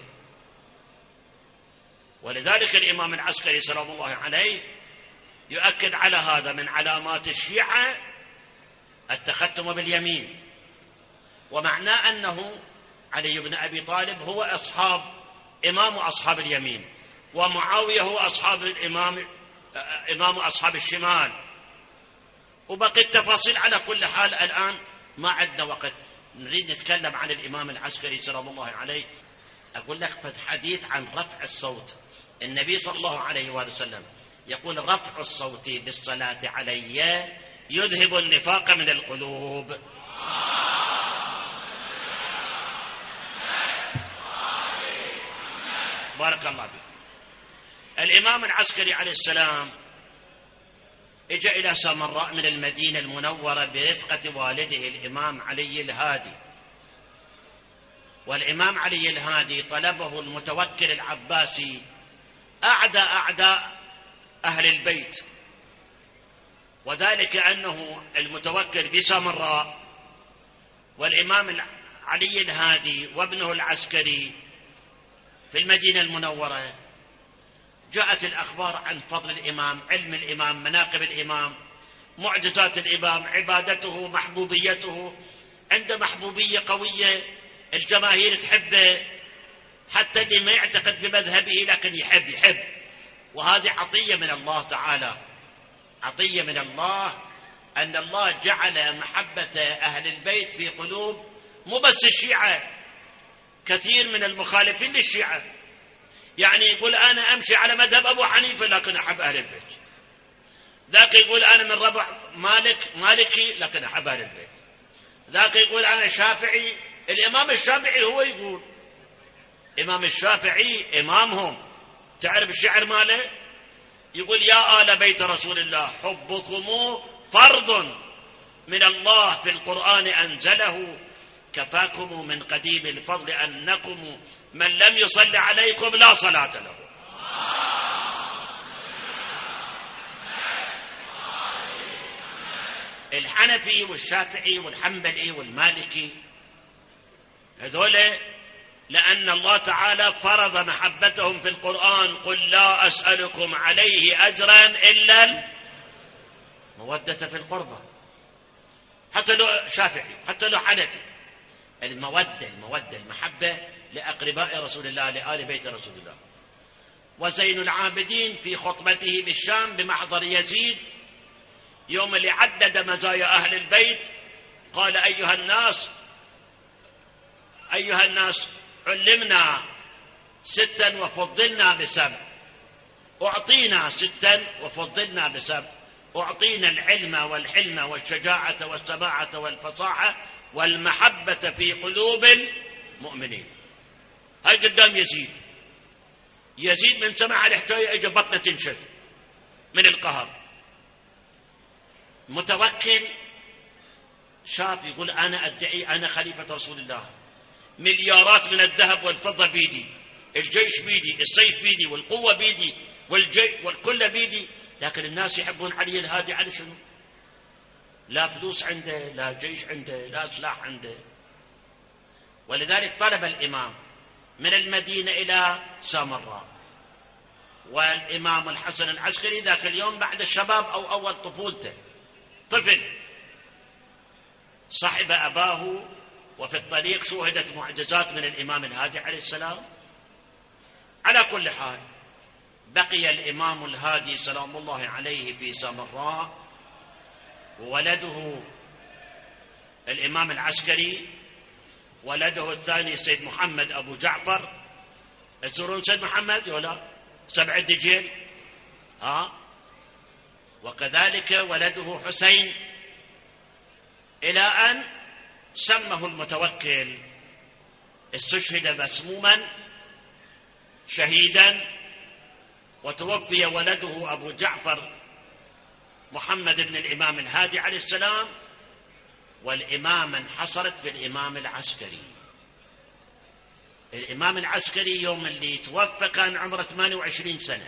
ولذلك الإمام العسكري سلام الله عليه يؤكد على هذا. من علامات الشيعة التختم باليمين، ومعناه أنه علي بن أبي طالب هو إمام أصحاب اليمين، ومعاوية هو إمام أصحاب الشمال. وبقي التفاصيل. على كل حال الآن ما عندنا وقت نريد نتكلم عن الإمام العسكري سلام الله عليه. أقول لك حديث عن رفع الصوت. النبي صلى الله عليه وآله وسلم يقول رفع الصوت بالصلاة علي يذهب النفاق من القلوب. بارك الله فيك. الإمام العسكري عليه السلام اجى إلى سامراء من المدينة المنورة برفقة والده الإمام علي الهادي. والإمام علي الهادي طلبه المتوكل العباسي أعداء أهل البيت، وذلك أنه المتوكل بسامراء والإمام علي الهادي وابنه العسكري في المدينة المنورة. جاءت الأخبار عن فضل الإمام، علم الإمام، مناقب الإمام، معجزات الإمام، عبادته، محبوبيته. عنده محبوبية قوية، الجماهير تحبه، حتى اللي ما يعتقد بمذهبه لكن يحب. وهذه عطية من الله تعالى، عطية من الله، أن الله جعل محبة أهل البيت في قلوب مو بس الشيعة، كثير من المخالفين للشيعة. يعني يقول أنا أمشي على مذهب أبو حنيفة لكن أحب أهل البيت، ذاك يقول أنا من ربع مالكي لكن أحب أهل البيت، ذاك يقول أنا شافعي. الإمام الشافعي هو يقول، إمام الشافعي إمامهم، تعرف الشعر ماله؟ يقول يا آل بيت رسول الله حبكم فرض من الله في القرآن أنزله، كفاكم من قديم الفضل أنكم من لم يصل عليكم لا صلاة له. الحنفي والشافعي والحنبلي والمالكي هذول لأن الله تعالى فرض محبتهم في القرآن، قل لا أسألكم عليه أجرا إلا مودة في القربة، حتى لو شافعي حتى لو حنفي، المودة المحبة لأقرباء رسول الله، لآل بيت رسول الله. وزين العابدين في خطبته بالشام بمحضر يزيد يوم اللي عدد مزايا أهل البيت قال: أيها الناس علمنا 6 وفضلنا ب7، أعطينا 6 وفضلنا ب7، أعطينا العلم والحلم والشجاعة والسماعة والفصاحة والمحبة في قلوب المؤمنين. هاي قدام يزيد من سمع الحكاية اجى بطنه تنشف من القهر. متوكل شاب يقول: أنا أدعي أنا خليفة رسول الله، مليارات من الذهب والفضة بيدي، الجيش بيدي، السيف بيدي، والقوة بيدي، والكل بيدي، لكن الناس يحبون علي الهادي. على شنو؟ لا فلوس عنده، لا جيش عنده، لا سلاح عنده. ولذلك طلب الإمام من المدينة إلى سامراء، والإمام الحسن العسكري ذاك اليوم بعد الشباب أو أول طفولته، طفل، صحب أباه، وفي الطريق شوهدت معجزات من الإمام الهادي عليه السلام. على كل حال بقي الإمام الهادي سلام الله عليه في سامراء، وولده الإمام العسكري، ولده الثاني سيد محمد أبو جعفر. يزورون سيد محمد ولا 7 دجيل؟ وكذلك ولده حسين، إلى أن سمه المتوكل، استشهد مسموما شهيدا، وتوفي ولده أبو جعفر محمد بن الإمام الهادي عليه السلام، والإمامة انحصرت بالإمام العسكري. الإمام العسكري يوم اللي توفى كان عمره 28 سنة،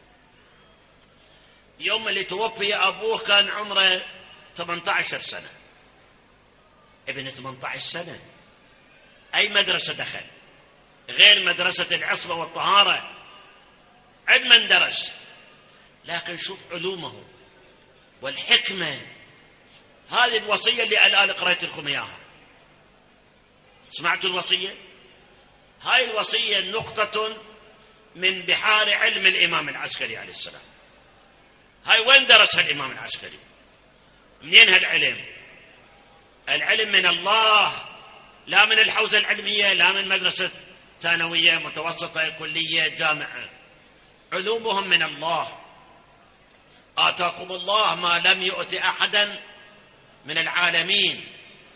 يوم اللي توفي أبوه كان عمره 18 سنة. ابن 18 سنة أي مدرسة دخل غير مدرسة العصمة والطهارة؟ علما درس، لكن شوف علومه والحكمة. هذه الوصية اللي الآن قرأت لكم إياها، سمعتوا الوصية؟ هاي الوصية نقطة من بحار علم الإمام العسكري عليه السلام. هاي وين درسها الإمام العسكري؟ منين هالعلم؟ العلم من الله، لا من الحوزة العلمية، لا من مدرسة ثانوية متوسطة كلية جامعة. علومهم من الله. آتاكم الله ما لم يؤت أحدا من العالمين.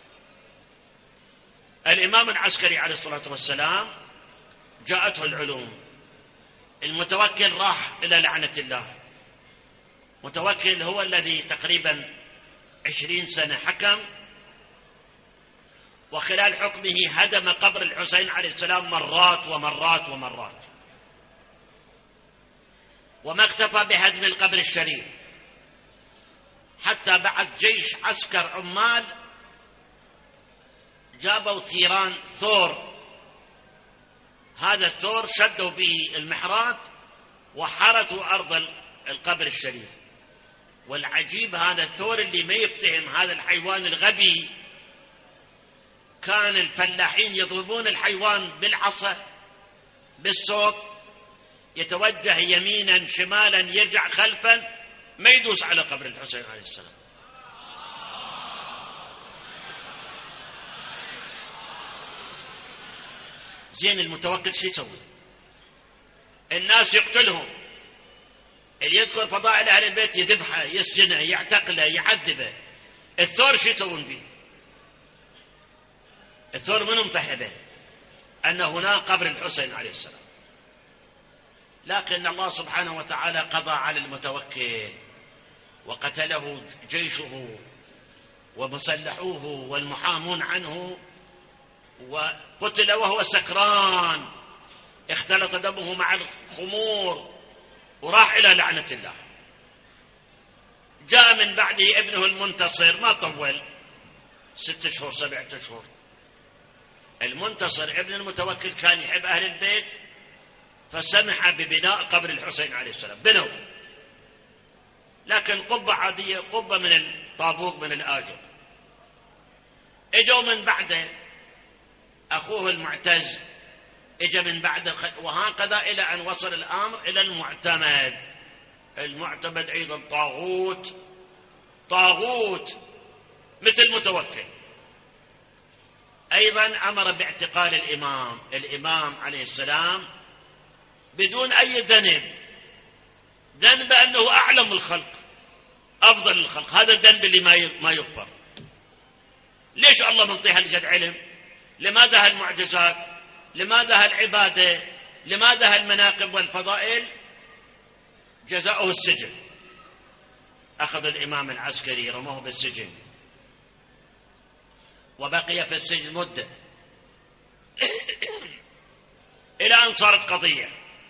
الإمام العسكري عليه الصلاة والسلام جاءته العلوم. المتوكل راح إلى لعنة الله. متوكل هو الذي تقريبا 20 سنة حكم، وخلال حكمه هدم قبر الحسين عليه السلام مرات ومرات ومرات، وما اكتفى بهدم القبر الشريف، حتى بعد جيش عسكر عمال جابوا ثيران ثور. هذا الثور شدوا به المحرات وحرثوا أرض القبر الشريف. والعجيب هذا الثور اللي ما يفتهم هذا الحيوان الغبي، كان الفلاحين يضربون الحيوان بالعصا بالصوت، يتوجه يمينا شمالا يرجع خلفا، ما يدوس على قبر الحسين عليه السلام. زين المتوكل شو يسوي؟ الناس يقتلهم، اللي يدخل فضائل أهل البيت يذبحه، يسجنه، يعتقله، يعذبه. الثور شو يسوون به؟ الثور منهم فهمه أن هناك قبر الحسين عليه السلام، لكن الله سبحانه وتعالى قضى على المتوكل وقتله جيشه ومسلحوه والمحامون عنه، وقتل وهو سكران، اختلط دمه مع الخمور وراح إلى لعنة الله. جاء من بعده ابنه المنتصر، ما طول 6 شهور 7 أشهر. المنتصر ابن المتوكل كان يحب أهل البيت، فسمح ببناء قبر الحسين عليه السلام، بنوا. لكن قبة عادية، قبة من الطابوق من الآجر. اجوا من بعده أخوه المعتز، اجى من بعده، وهكذا إلى أن وصل الأمر إلى المعتمد. المعتمد أيضا طاغوت مثل متوكل. أيضا أمر باعتقال الإمام عليه السلام بدون أي ذنب أنه أعلم الخلق، أفضل الخلق. هذا الذنب اللي ما يغفر. ليش الله منطيها لقد علم؟ لماذا هالمعجزات؟ لماذا هالعبادة؟ لماذا هالمناقب والفضائل؟ جزاؤه السجن. أخذ الإمام العسكري رموه بالسجن، وبقي في السجن مدة إلى أن صارت قضية،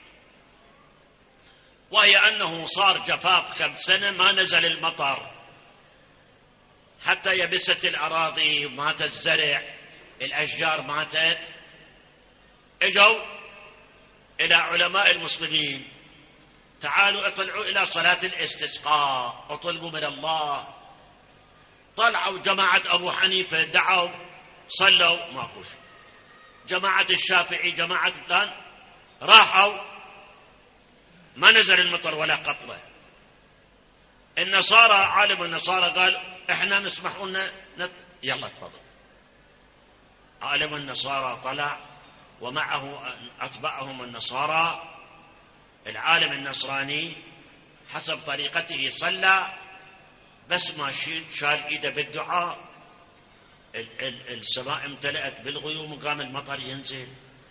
وهي أنه صار جفاف كم سنة ما نزل المطر، حتى يبست الأراضي، مات الزرع، الأشجار ماتت. اجوا إلى علماء المسلمين، تعالوا اطلعوا إلى صلاة الاستسقاء، اطلبوا من الله. طلعوا جماعة أبو حنيفة، دعوا صلوا، ماكوش. جماعة الشافعي، جماعة فلان، راحوا ما نزل المطر ولا قطرة. النصارى، عالم النصارى قال احنا نسمح لنا يلا تفضل. عالم النصارى طلع ومعه أتباعهم النصارى. العالم النصراني حسب طريقته صلى، بس ما شال ايده بالدعاء، السماء امتلأت بالغيوم وقام المطر ينزل.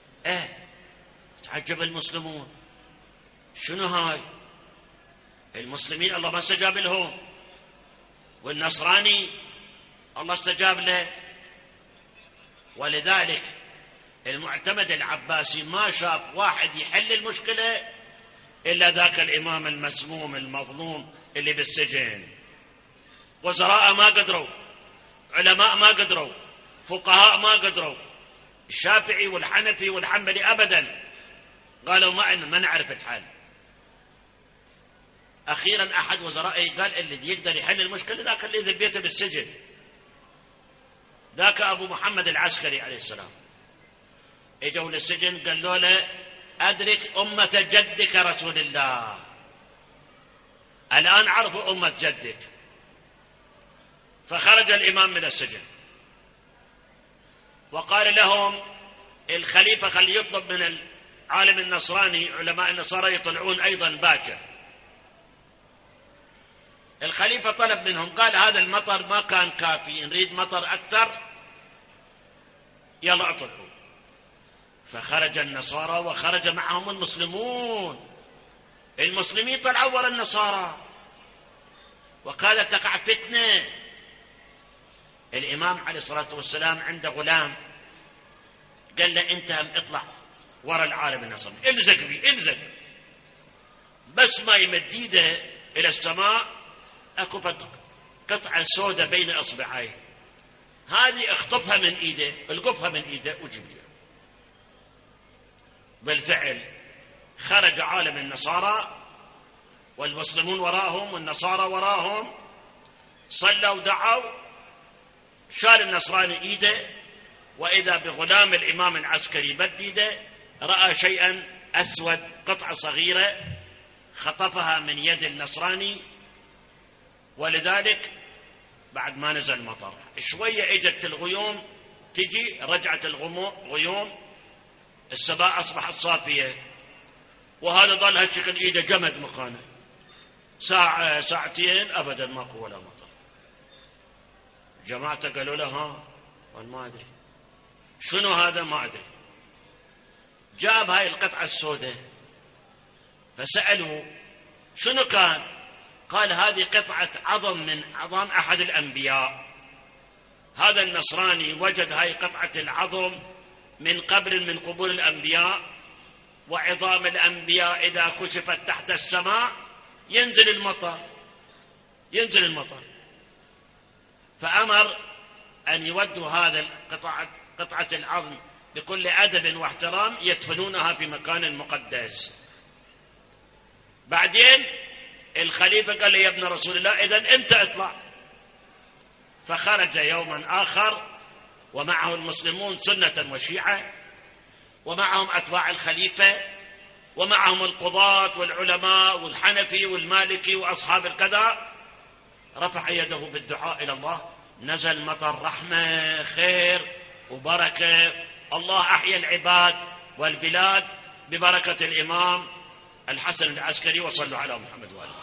تعجب المسلمون، شنو هاي؟ المسلمين الله ما استجاب لهم، والنصراني الله استجاب له. ولذلك المعتمد العباسي ما شاف واحد يحل المشكلة إلا ذاك الإمام المسموم المظلوم اللي بالسجن. وزراء ما قدروا، علماء ما قدروا، فقهاء ما قدروا، الشافعي والحنفي والحنبلي أبدا قالوا ما نعرف الحل. أخيرا أحد وزرائه قال اللي يقدر يحل المشكلة ذاك اللي ذبيته بالسجن، ذاك أبو محمد العسكري عليه السلام. اجوا للسجن قالوا له أدرك أمة جدك رسول الله، الآن عرفوا أمة جدك. فخرج الإمام من السجن وقال لهم الخليفة خلي يطلب من العالم النصراني، علماء النصارى يطلعون أيضا باكر. الخليفة طلب منهم، قال هذا المطر ما كان كافي، نريد مطر أكثر، يلا اطلعوا. فخرج النصارى وخرج معهم المسلمون. المسلمين طلعوا وراء النصارى وكانت تقع فتنة. الإمام عليه الصلاة والسلام عنده غلام، قال له أنت اطلع وراء العالم النصراني، امزق بي امزق، بس ما يمد يده إلى السماء اكو قطعة سوداء بين اصبعيه، هذه اخطفها من ايده، القفها من ايده وجيب لي. بالفعل خرج عالم النصارى والمسلمون وراهم والنصارى وراهم، صلوا دعوا، شال النصراني ايده، واذا بغلام الامام العسكري بد ايده، راى شيئا اسود، قطعة صغيرة خطفها من يد النصراني. ولذلك بعد ما نزل المطر شوية اجت الغيوم تجي، رجعت الغيوم، السماء اصبحت صافية، وهذا ظل هالشكل ايده جمد مكانه ساعة ساعتين ابدا ماكو ولا مطر. جماعته قالوا له ها، ما ادري شنو هذا، ما ادري. جاب هاي القطعة السوداء فسألوا شنو كان، قال هذه قطعة عظم من عظام أحد الأنبياء. هذا النصراني وجد هاي قطعة العظم من قبر من قبور الأنبياء، وعظام الأنبياء إذا كشفت تحت السماء ينزل المطر. فأمر أن يودوا هذا قطعة العظم بكل أدب واحترام، يدفنونها في مكان مقدس. بعدين الخليفة قال له يا ابن رسول الله إذن أنت اطلع. فخرج يوما آخر ومعه المسلمون سنة وشيعة، ومعهم أتباع الخليفة، ومعهم القضاة والعلماء والحنفي والمالكي وأصحاب الكذا. رفع يده بالدعاء إلى الله، نزل مطر رحمة خير وبركة. الله أحيا العباد والبلاد ببركة الإمام الحسن العسكري. وصلوا على محمد وآله.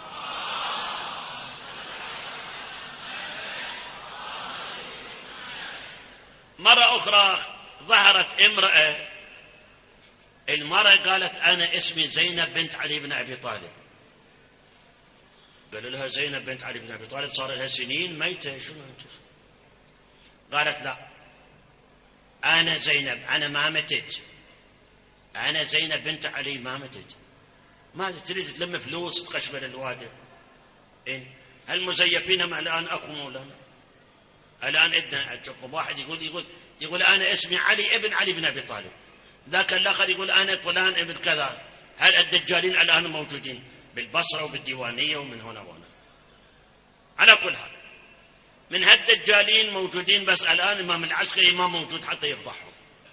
مرة أخرى ظهرت امرأة، المرأة قالت أنا اسمي زينب بنت علي بن أبي طالب. قالوا لها زينب بنت علي بن أبي طالب صار لها سنين ميتة، شنو أنت؟ قالت لا أنا زينب، أنا ما متت، أنا زينب بنت علي ما متت. ما تريد تلم فلوس تقشبل الوادي؟ إيه هالمزيفين ما الآن أكو مولانا. الآن إدنا واحد يقول أنا اسمي علي ابن علي بن أبي طالب، ذاك الآخر يقول أنا فلان ابن كذا. هل الدجالين الآن موجودين بالبصرة وبالديوانية ومن هنا وهنا. على كل حال من هالدجالين موجودين، بس الآن الإمام العسكري ما موجود حتى يفضحهم.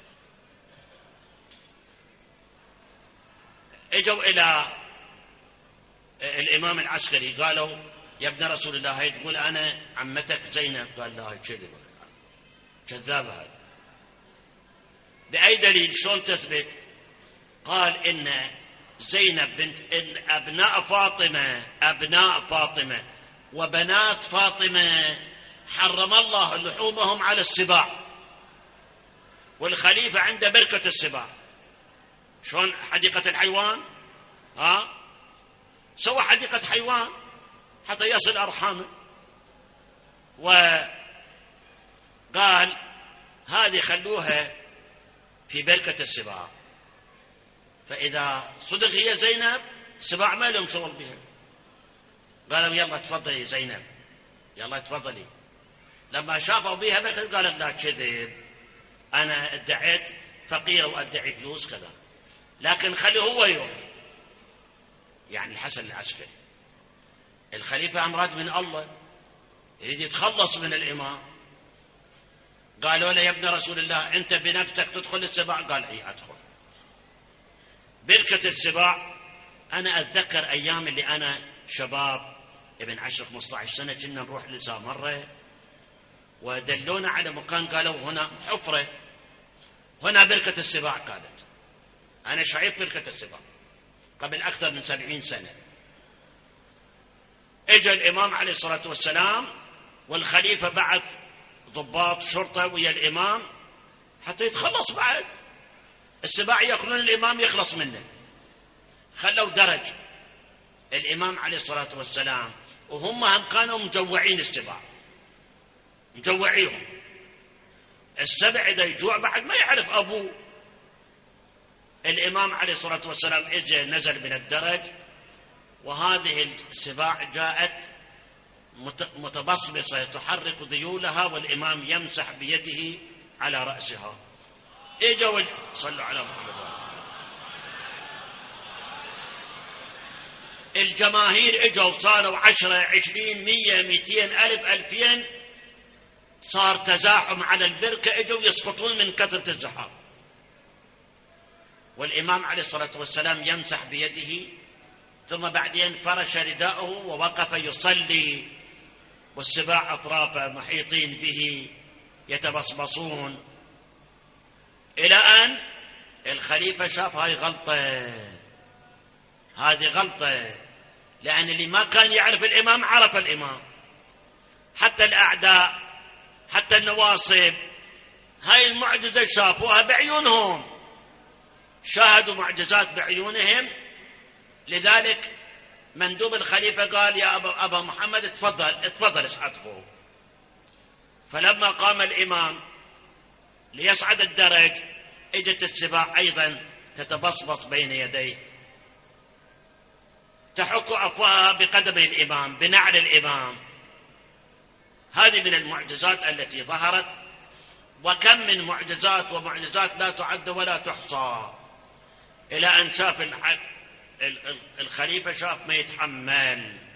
اجوا إلى الإمام العسكري قالوا يا ابن رسول الله هي تقول أنا عمتك زينب؟ قال لا هي كذب، كذاب هذا. بأي دليل؟ شلون تثبت؟ قال إن زينب بنت إن أبناء فاطمة وبنات فاطمة حرم الله لحومهم على السباع، والخليفة عنده بركة السباع. شلون حديقة الحيوان؟ سوى حديقة حيوان حتى يصل أرحامه. وقال هذه خلوها في بركة السباع، فإذا صدق هي زينب السباع ما لهم شغل بها. قالوا يلا تفضلي زينب، يلا تفضلي. لما شافوا بها بركة قالت لا كذب، أنا ادعيت فقير وأدعي فلوس كذا، لكن خلي هو يروح. يعني الحسن العسكري الخليفة أمراد من الله، يريد يتخلص من الإمام. قالوا له يا ابن رسول الله أنت بنفسك تدخل السباع؟ قال أي أدخل. بركة السباع أنا أتذكر أيام اللي أنا شباب ابن 10-15 سنة كنا نروح لسامرة ودلونا على مكان، قالوا هنا حفرة، هنا بركة السباع. قالت أنا شايف بركة السباع قبل أكثر من 70 سنة. اجى الإمام عليه الصلاة والسلام والخليفة بعث ضباط شرطة ويا الإمام حتى يتخلص بعد السباع، يأكلون الإمام يخلص منه. خلوا درج الإمام عليه الصلاة والسلام، وهم هم كانوا مجوعين السباع، مجوعيهم. السبع إذا يجوع بعد ما يعرف أبوه. الإمام عليه الصلاة والسلام إجا نزل من الدرج، وهذه السباع جاءت متبصبصة تحرك ذيولها، والإمام يمسح بيده على رأسها. إجا صلوا على محمد. الجماهير إجوا صاروا 10 20 100 200 ألف 2000، صار تزاحم على البركة، إجوا يسقطون من كثرة الزحام. والإمام عليه الصلاة والسلام يمسح بيده، ثم بعدين فرش رداءه ووقف يصلي، والسباع أطرافه محيطين به يتبصبصون، إلى أن الخليفة شاف هاي غلطة، هذه غلطة، لأن اللي ما كان يعرف الإمام عرف الإمام. حتى الأعداء حتى النواصب هاي المعجزة شافوها بعيونهم، شاهدوا معجزات بعيونهم. لذلك مندوب الخليفة قال يا أبا محمد اتفضل اصعد فوق. فلما قام الإمام ليصعد الدرج اجت السباع أيضا تتبصبص بين يديه، تحك أفواهها بقدم الإمام بنعل الإمام. هذه من المعجزات التي ظهرت، وكم من معجزات ومعجزات لا تعد ولا تحصى، إلى أن شاف الخليفة شاف ما يتحمل.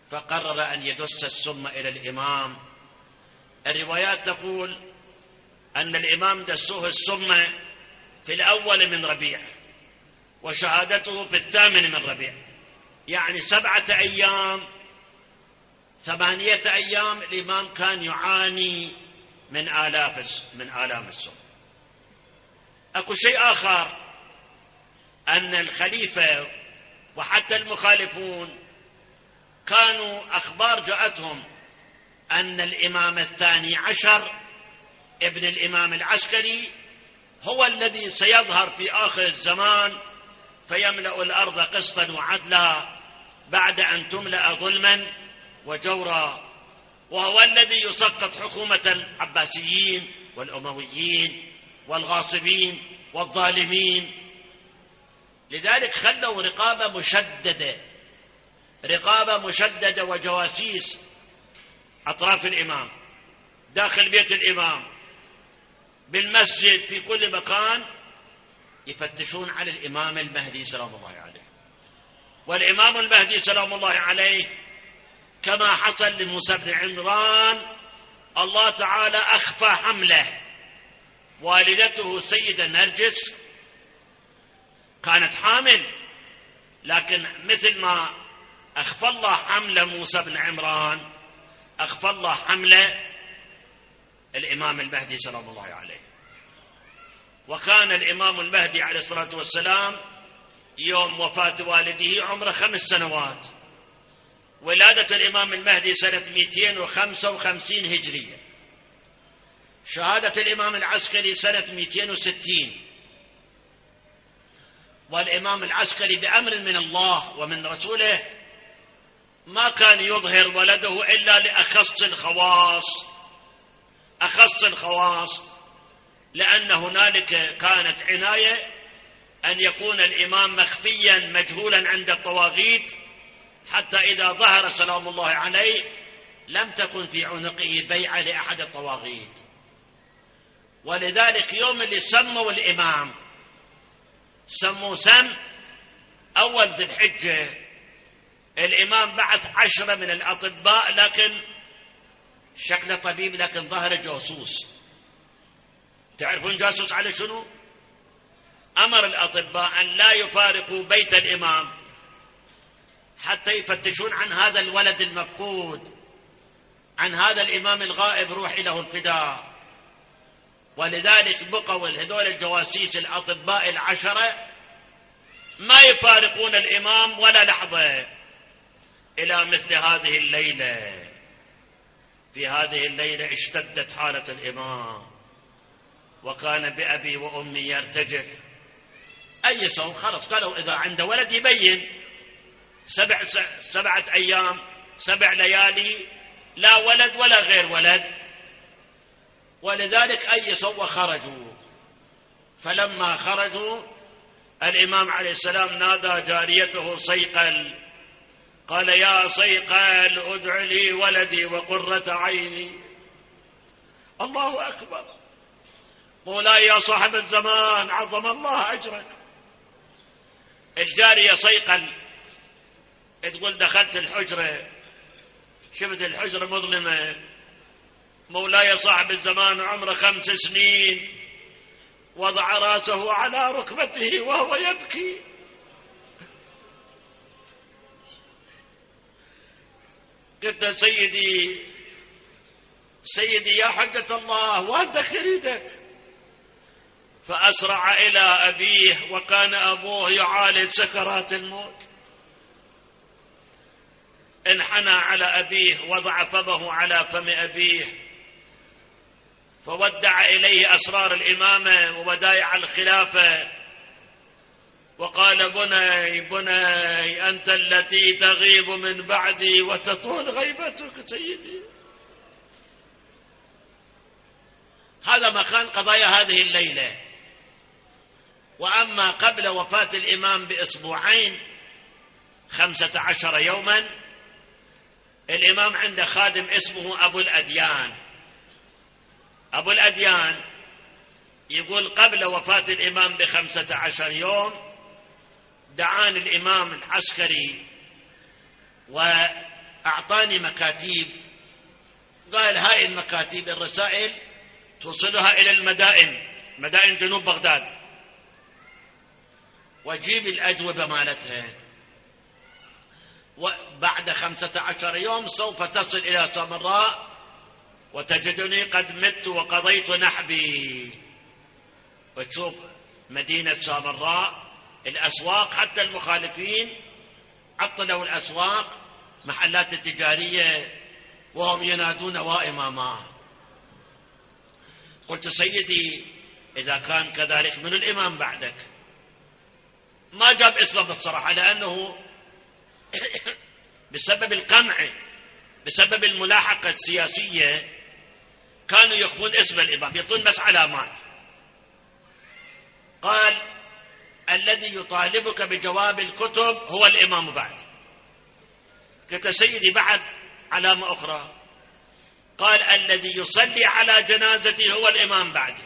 فقرر أن يدس السم إلى الإمام. الروايات تقول أن الإمام دسوه السم في الأول من ربيع، وشهادته في 8 من ربيع، يعني 7 أيام 8 أيام الإمام كان يعاني من آلام السم. أكو شيء آخر، أن الخليفة وحتى المخالفون كانوا أخبار جاءتهم أن الإمام 12 ابن الإمام العسكري هو الذي سيظهر في آخر الزمان فيملأ الأرض قسطا وعدلا بعد أن تملأ ظلما وجورا، وهو الذي يسقط حكومة العباسيين والأمويين والغاصبين والظالمين. لذلك خلوا رقابة مشددة وجواسيس أطراف الإمام، داخل بيت الإمام، بالمسجد، في كل مكان، يفتشون على الإمام المهدي سلام الله عليه. والإمام المهدي سلام الله عليه كما حصل لموسى بن عمران، الله تعالى أخفى حمله. والدته السيدة نرجس كانت حامل، لكن مثل ما أخفى الله حمل موسى بن عمران أخفى الله حمل الإمام المهدي سلام الله عليه. وكان الإمام المهدي عليه الصلاة والسلام يوم وفاة والده عمره 5 سنوات. ولادة الإمام المهدي سنة 255 هجرية. شهادة الإمام العسكري سنة 260. والإمام العسكري بأمر من الله ومن رسوله ما كان يظهر ولده إلا لأخص الخواص، لأن هنالك كانت عناية أن يكون الإمام مخفيا مجهولا عند الطواغيت، حتى إذا ظهر سلام الله عليه لم تكن في عنقه بيعة لأحد الطواغيت. ولذلك يوم اللي سموا الإمام سموا سم أول ذي الحجة، الإمام بعث 10 من الأطباء، لكن شكله طبيب لكن ظهره جاسوس. تعرفون جاسوس على شنو؟ أمر الأطباء أن لا يفارقوا بيت الإمام حتى يفتشون عن هذا الولد المفقود، عن هذا الإمام الغائب روحي له الفداء. ولذلك بقوا هذول الجواسيس الأطباء 10 ما يفارقون الإمام ولا لحظة إلى مثل هذه الليلة. في هذه الليلة اشتدت حالة الإمام، وكان بأبي وأمي يرتجف. أي صوم خلص، قالوا إذا عنده ولد يبين 7 أيام 7 ليالي لا ولد ولا غير ولد. ولذلك أي صوم خرجوا. فلما خرجوا الإمام عليه السلام نادى جاريته صيقل، قال يا صيقل ادع لي ولدي وقرة عيني. الله أكبر. مولاي يا صاحب الزمان عظم الله أجرك. الجارية صيقل تقول دخلت الحجرة شفت الحجرة مظلمة، مولاي صاحب الزمان عمره 5 سنين وضع راسه على ركبته وهو يبكي. قلت سيدي يا حجة الله وهدك يريدك. فأسرع إلى أبيه، وكان أبوه يعالج سكرات الموت. انحنى على أبيه، وضع فمه على فم أبيه، فودع إليه أسرار الإمامة وودائع الخلافة، وقال بني أنت التي تغيب من بعدي وتطول غيبتك سيدي. هذا مكان قضايا هذه الليلة. وأما قبل وفاة الإمام بأسبوعين 15 يوما الإمام عنده خادم اسمه أبو الأديان. أبو الأديان يقول قبل وفاة الإمام ب15 يوم دعاني الإمام العسكري أعطاني مكاتيب، قال هاي المكاتيب الرسائل توصلها إلى مدائن جنوب بغداد، وجيب الأجوبة مالتها، وبعد 15 يوم سوف تصل إلى سامراء وتجدني قد مت وقضيت نحبي. وتشوف مدينة سامراء الأسواق، حتى المخالفين عطلوا الأسواق محلات التجارية وهم ينادون وإماما. قلت سيدي إذا كان كذلك من الإمام بعدك؟ ما جاب اسمه بالصراحة، لأنه بسبب القمع، بسبب الملاحقة السياسية كانوا يخفون اسم الإمام، يعطون بس علامات. قال الذي يطالبك بجواب الكتب هو الإمام بعد. قلت سيدي بعد علامة أخرى. قال الذي يصلي على جنازتي هو الإمام بعد.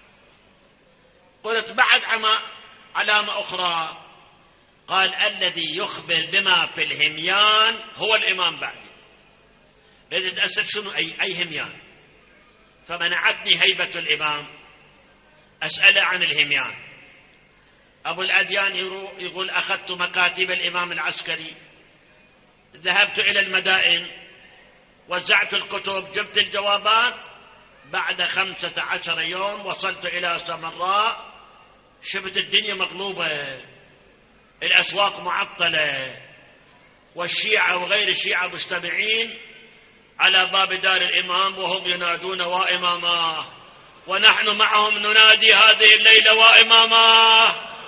قلت بعد علامة أخرى. قال الذي يخبر بما في الهميان هو الإمام بعد. بدأت أسأل شنو أي هميان؟ فمنعتني هيبة الإمام أسأل عن الهميان. أبو الأديان يقول أخذت مكاتب الإمام العسكري، ذهبت إلى المدائن، وزعت الكتب، جبت الجوابات. بعد 15 يوم وصلت إلى سامراء، شفت الدنيا مقلوبة، الأسواق معطلة، والشيعة وغير الشيعة مجتمعين على باب دار الإمام وهم ينادون وإماما، ونحن معهم ننادي هذه الليلة وإماما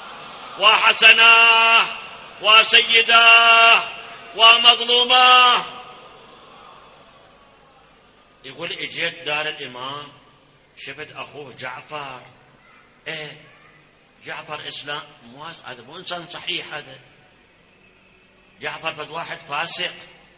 وحسنا وسيدا ومظلوما. يقول اجيت دار الإمام شفت أخوه جعفر. جعفر إسلام هذا مو إنسان صحيح، هذا جعفر بد واحد فاسق.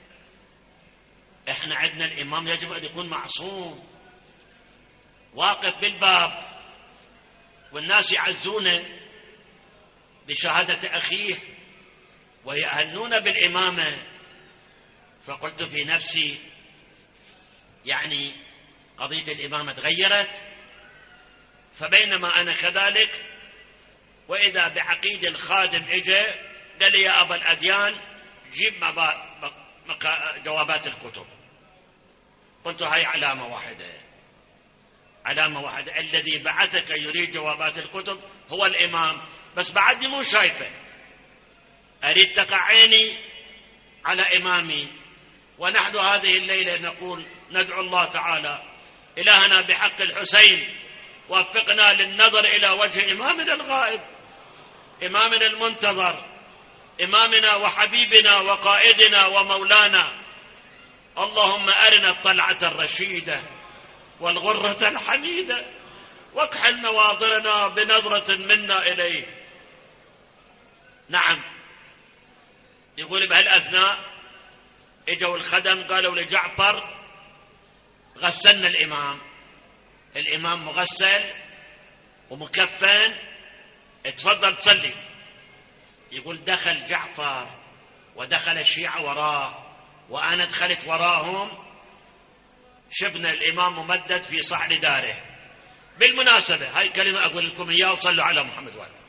إحنا عندنا الإمام يجب أن يكون معصوم، واقف بالباب والناس يعزونه بشهادة أخيه ويأهنون بالإمامة. فقلت في نفسي يعني قضية الإمامة تغيرت. فبينما أنا كذلك وإذا بعقيد الخادم إجا قال لي يا أبا الأديان جيب جوابات الكتب. قلت هاي علامة واحدة، علامة واحدة، الذي بعثك يريد جوابات الكتب هو الإمام. بس بعدني مو شايفة، أريد تقع عيني على إمامي. ونحن هذه الليلة نقول ندعو الله تعالى إلهنا بحق الحسين وفقنا للنظر إلى وجه إمامنا الغائب، إمامنا المنتظر، إمامنا وحبيبنا وقائدنا ومولانا. اللهم أرنا الطلعة الرشيدة والغرة الحميدة، واكحل نواظرنا بنظرة منا إليه. نعم. يقول بهالأثناء اجوا الخدم قالوا لجعفر غسلنا الإمام مغسل ومكفن، اتفضل صلي. يقول دخل جعفر ودخل الشيعة وراه، وأنا دخلت وراهم، شفنا الإمام ممدد في صحن داره. بالمناسبة هاي كلمة أقول لكم إياه، وصلوا على محمد وآله.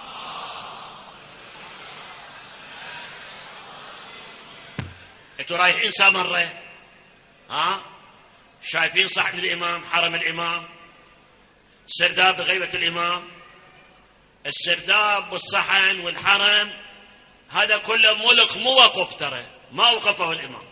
انتوا رايحين سامرة، شايفين صحن الإمام، حرم الإمام، السرداب بغيبة الإمام، السرداب والصحن والحرم، هذا كله ملك مو وقف، ترى ما أوقفه الإمام،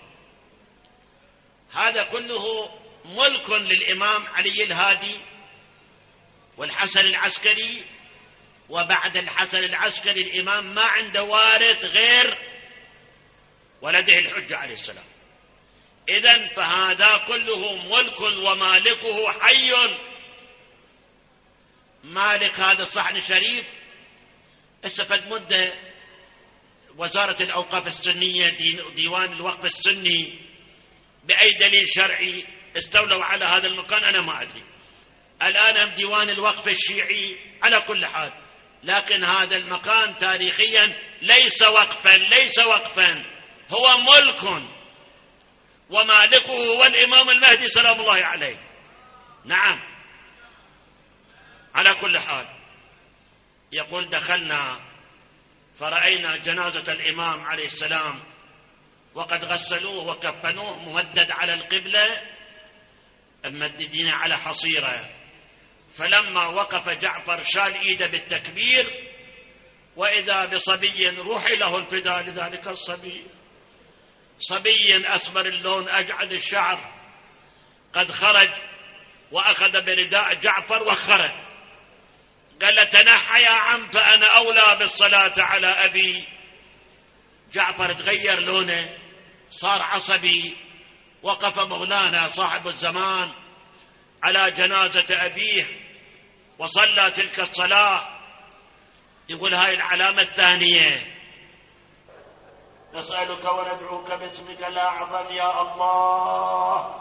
هذا كله ملك للإمام علي الهادي والحسن العسكري. وبعد الحسن العسكري الإمام ما عنده وارث غير ولده الحجة عليه السلام. إذن فهذا كله ملك ومالكه حي. مالك هذا الصحن الشريف استفد مدة وزارة الأوقاف السنية، ديوان الوقف السني، بأي دليل شرعي استولوا على هذا المكان أنا ما أدري. الآن هم ديوان الوقف الشيعي على كل حال، لكن هذا المكان تاريخيا ليس وقفا، هو ملك ومالكه والإمام المهدي سلام الله عليه. نعم. على كل حال، يقول دخلنا فرأينا جنازة الإمام عليه السلام وقد غسلوه وكفنوه ممدد على القبلة، ممددين على حصيرة. فلما وقف جعفر شال إيده بالتكبير، وإذا بصبي روحي له الفداء لذلك الصبي، صبي أسمر اللون أجعد الشعر، قد خرج وأخذ برداء جعفر وخرج، قال تنحى يا عم فأنا أولى بالصلاة على أبي. جعفر تغير لونه، صار عصبي. وقف مولانا صاحب الزمان على جنازة أبيه وصلى تلك الصلاة. يقول هاي العلامة الثانية: نسألك وندعوك باسمك الأعظم يا الله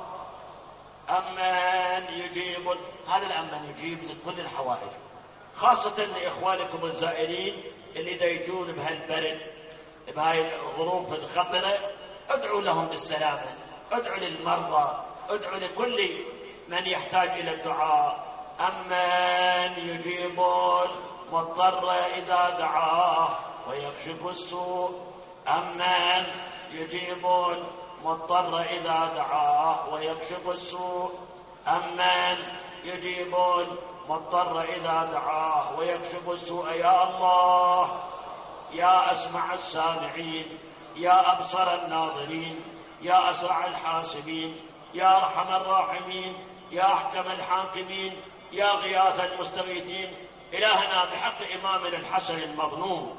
أمن يجيب. هذا الأمن يجيب لكل الحوائج، خاصة لإخوانكم الزائرين اللي دا يجون بهالبرد بهاي الظروف الخطرة. ادعوا لهم بالسلامة، ادعوا للمرضى، ادعوا لكل من يحتاج إلى الدعاء. أمن يجيب المضطر إذا دعاه ويكشف السوء. أمن يجيب المضطر إذا دعاه ويكشف السوء. أمن يجيب المضطر إذا دعاه ويكشف السوء. يا الله يا أسمع السامعين، يا أبصر الناظرين، يا أسرع الحاسبين، يا أرحم الراحمين، يا أحكم الحاكمين، يا غياث المستغيثين. إلهنا بحق إمامنا الحسن المظلوم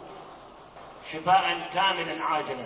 شفاء كاملا عاجلا،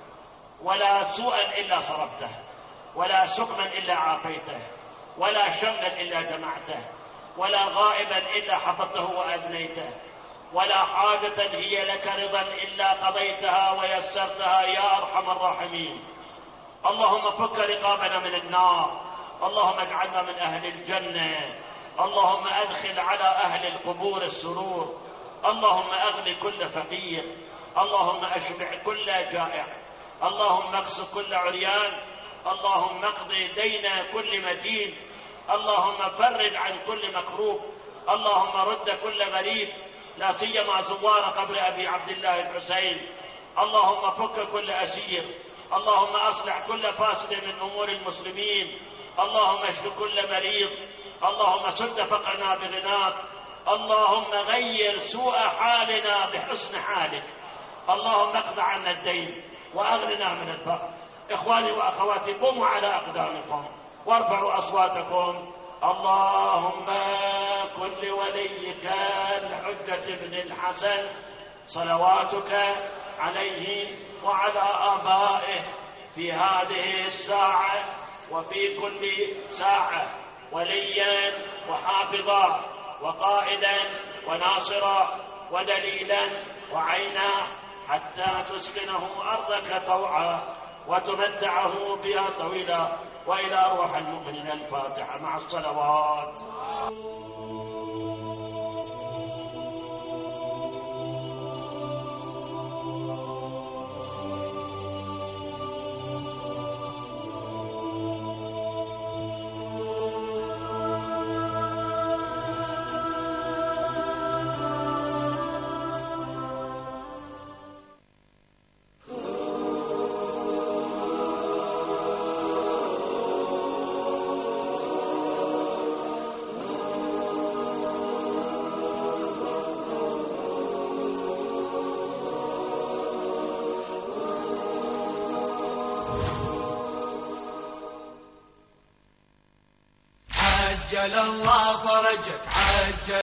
ولا سوءا إلا صرفته، ولا سقما إلا عافيته، ولا شملا إلا جمعته، ولا غائبا إلا حفظته وأدنيته، ولا حاجة هي لك رضا إلا قضيتها ويسرتها يا أرحم الراحمين. اللهم فك رقابنا من النار، اللهم اجعلنا من أهل الجنة، اللهم أدخل على أهل القبور السرور، اللهم أغني كل فقير، اللهم أشبع كل جائع، اللهم اكس كل عريان، اللهم اقضي دين كل مدين، اللهم فرج عن كل مكروب، اللهم رد كل غريب، لا سيما زوار قبر أبي عبد الله الحسين، اللهم فك كل أسير، اللهم أصلح كل فاسد من أمور المسلمين، اللهم اشف كل مريض، اللهم سد فقرنا بغناك، اللهم غير سوء حالنا بحسن حالك، اللهم اقض عنا الدين وأغننا من الفقر. إخواني وأخواتي قوموا على أقدامكم وارفعوا أصواتكم. اللهم كن لوليك الحجة بن الحسن صلواتك عليه وعلى آبائه في هذه الساعة وفي كل ساعة وليا وحافظا وقائدا وناصرا ودليلا وعينا، حتى تسكنه أرضك طوعا وتمتعه بها طويلا. وإلى روح المؤمنين الفاتحة مع الصلوات. عجل الله فرجك عجل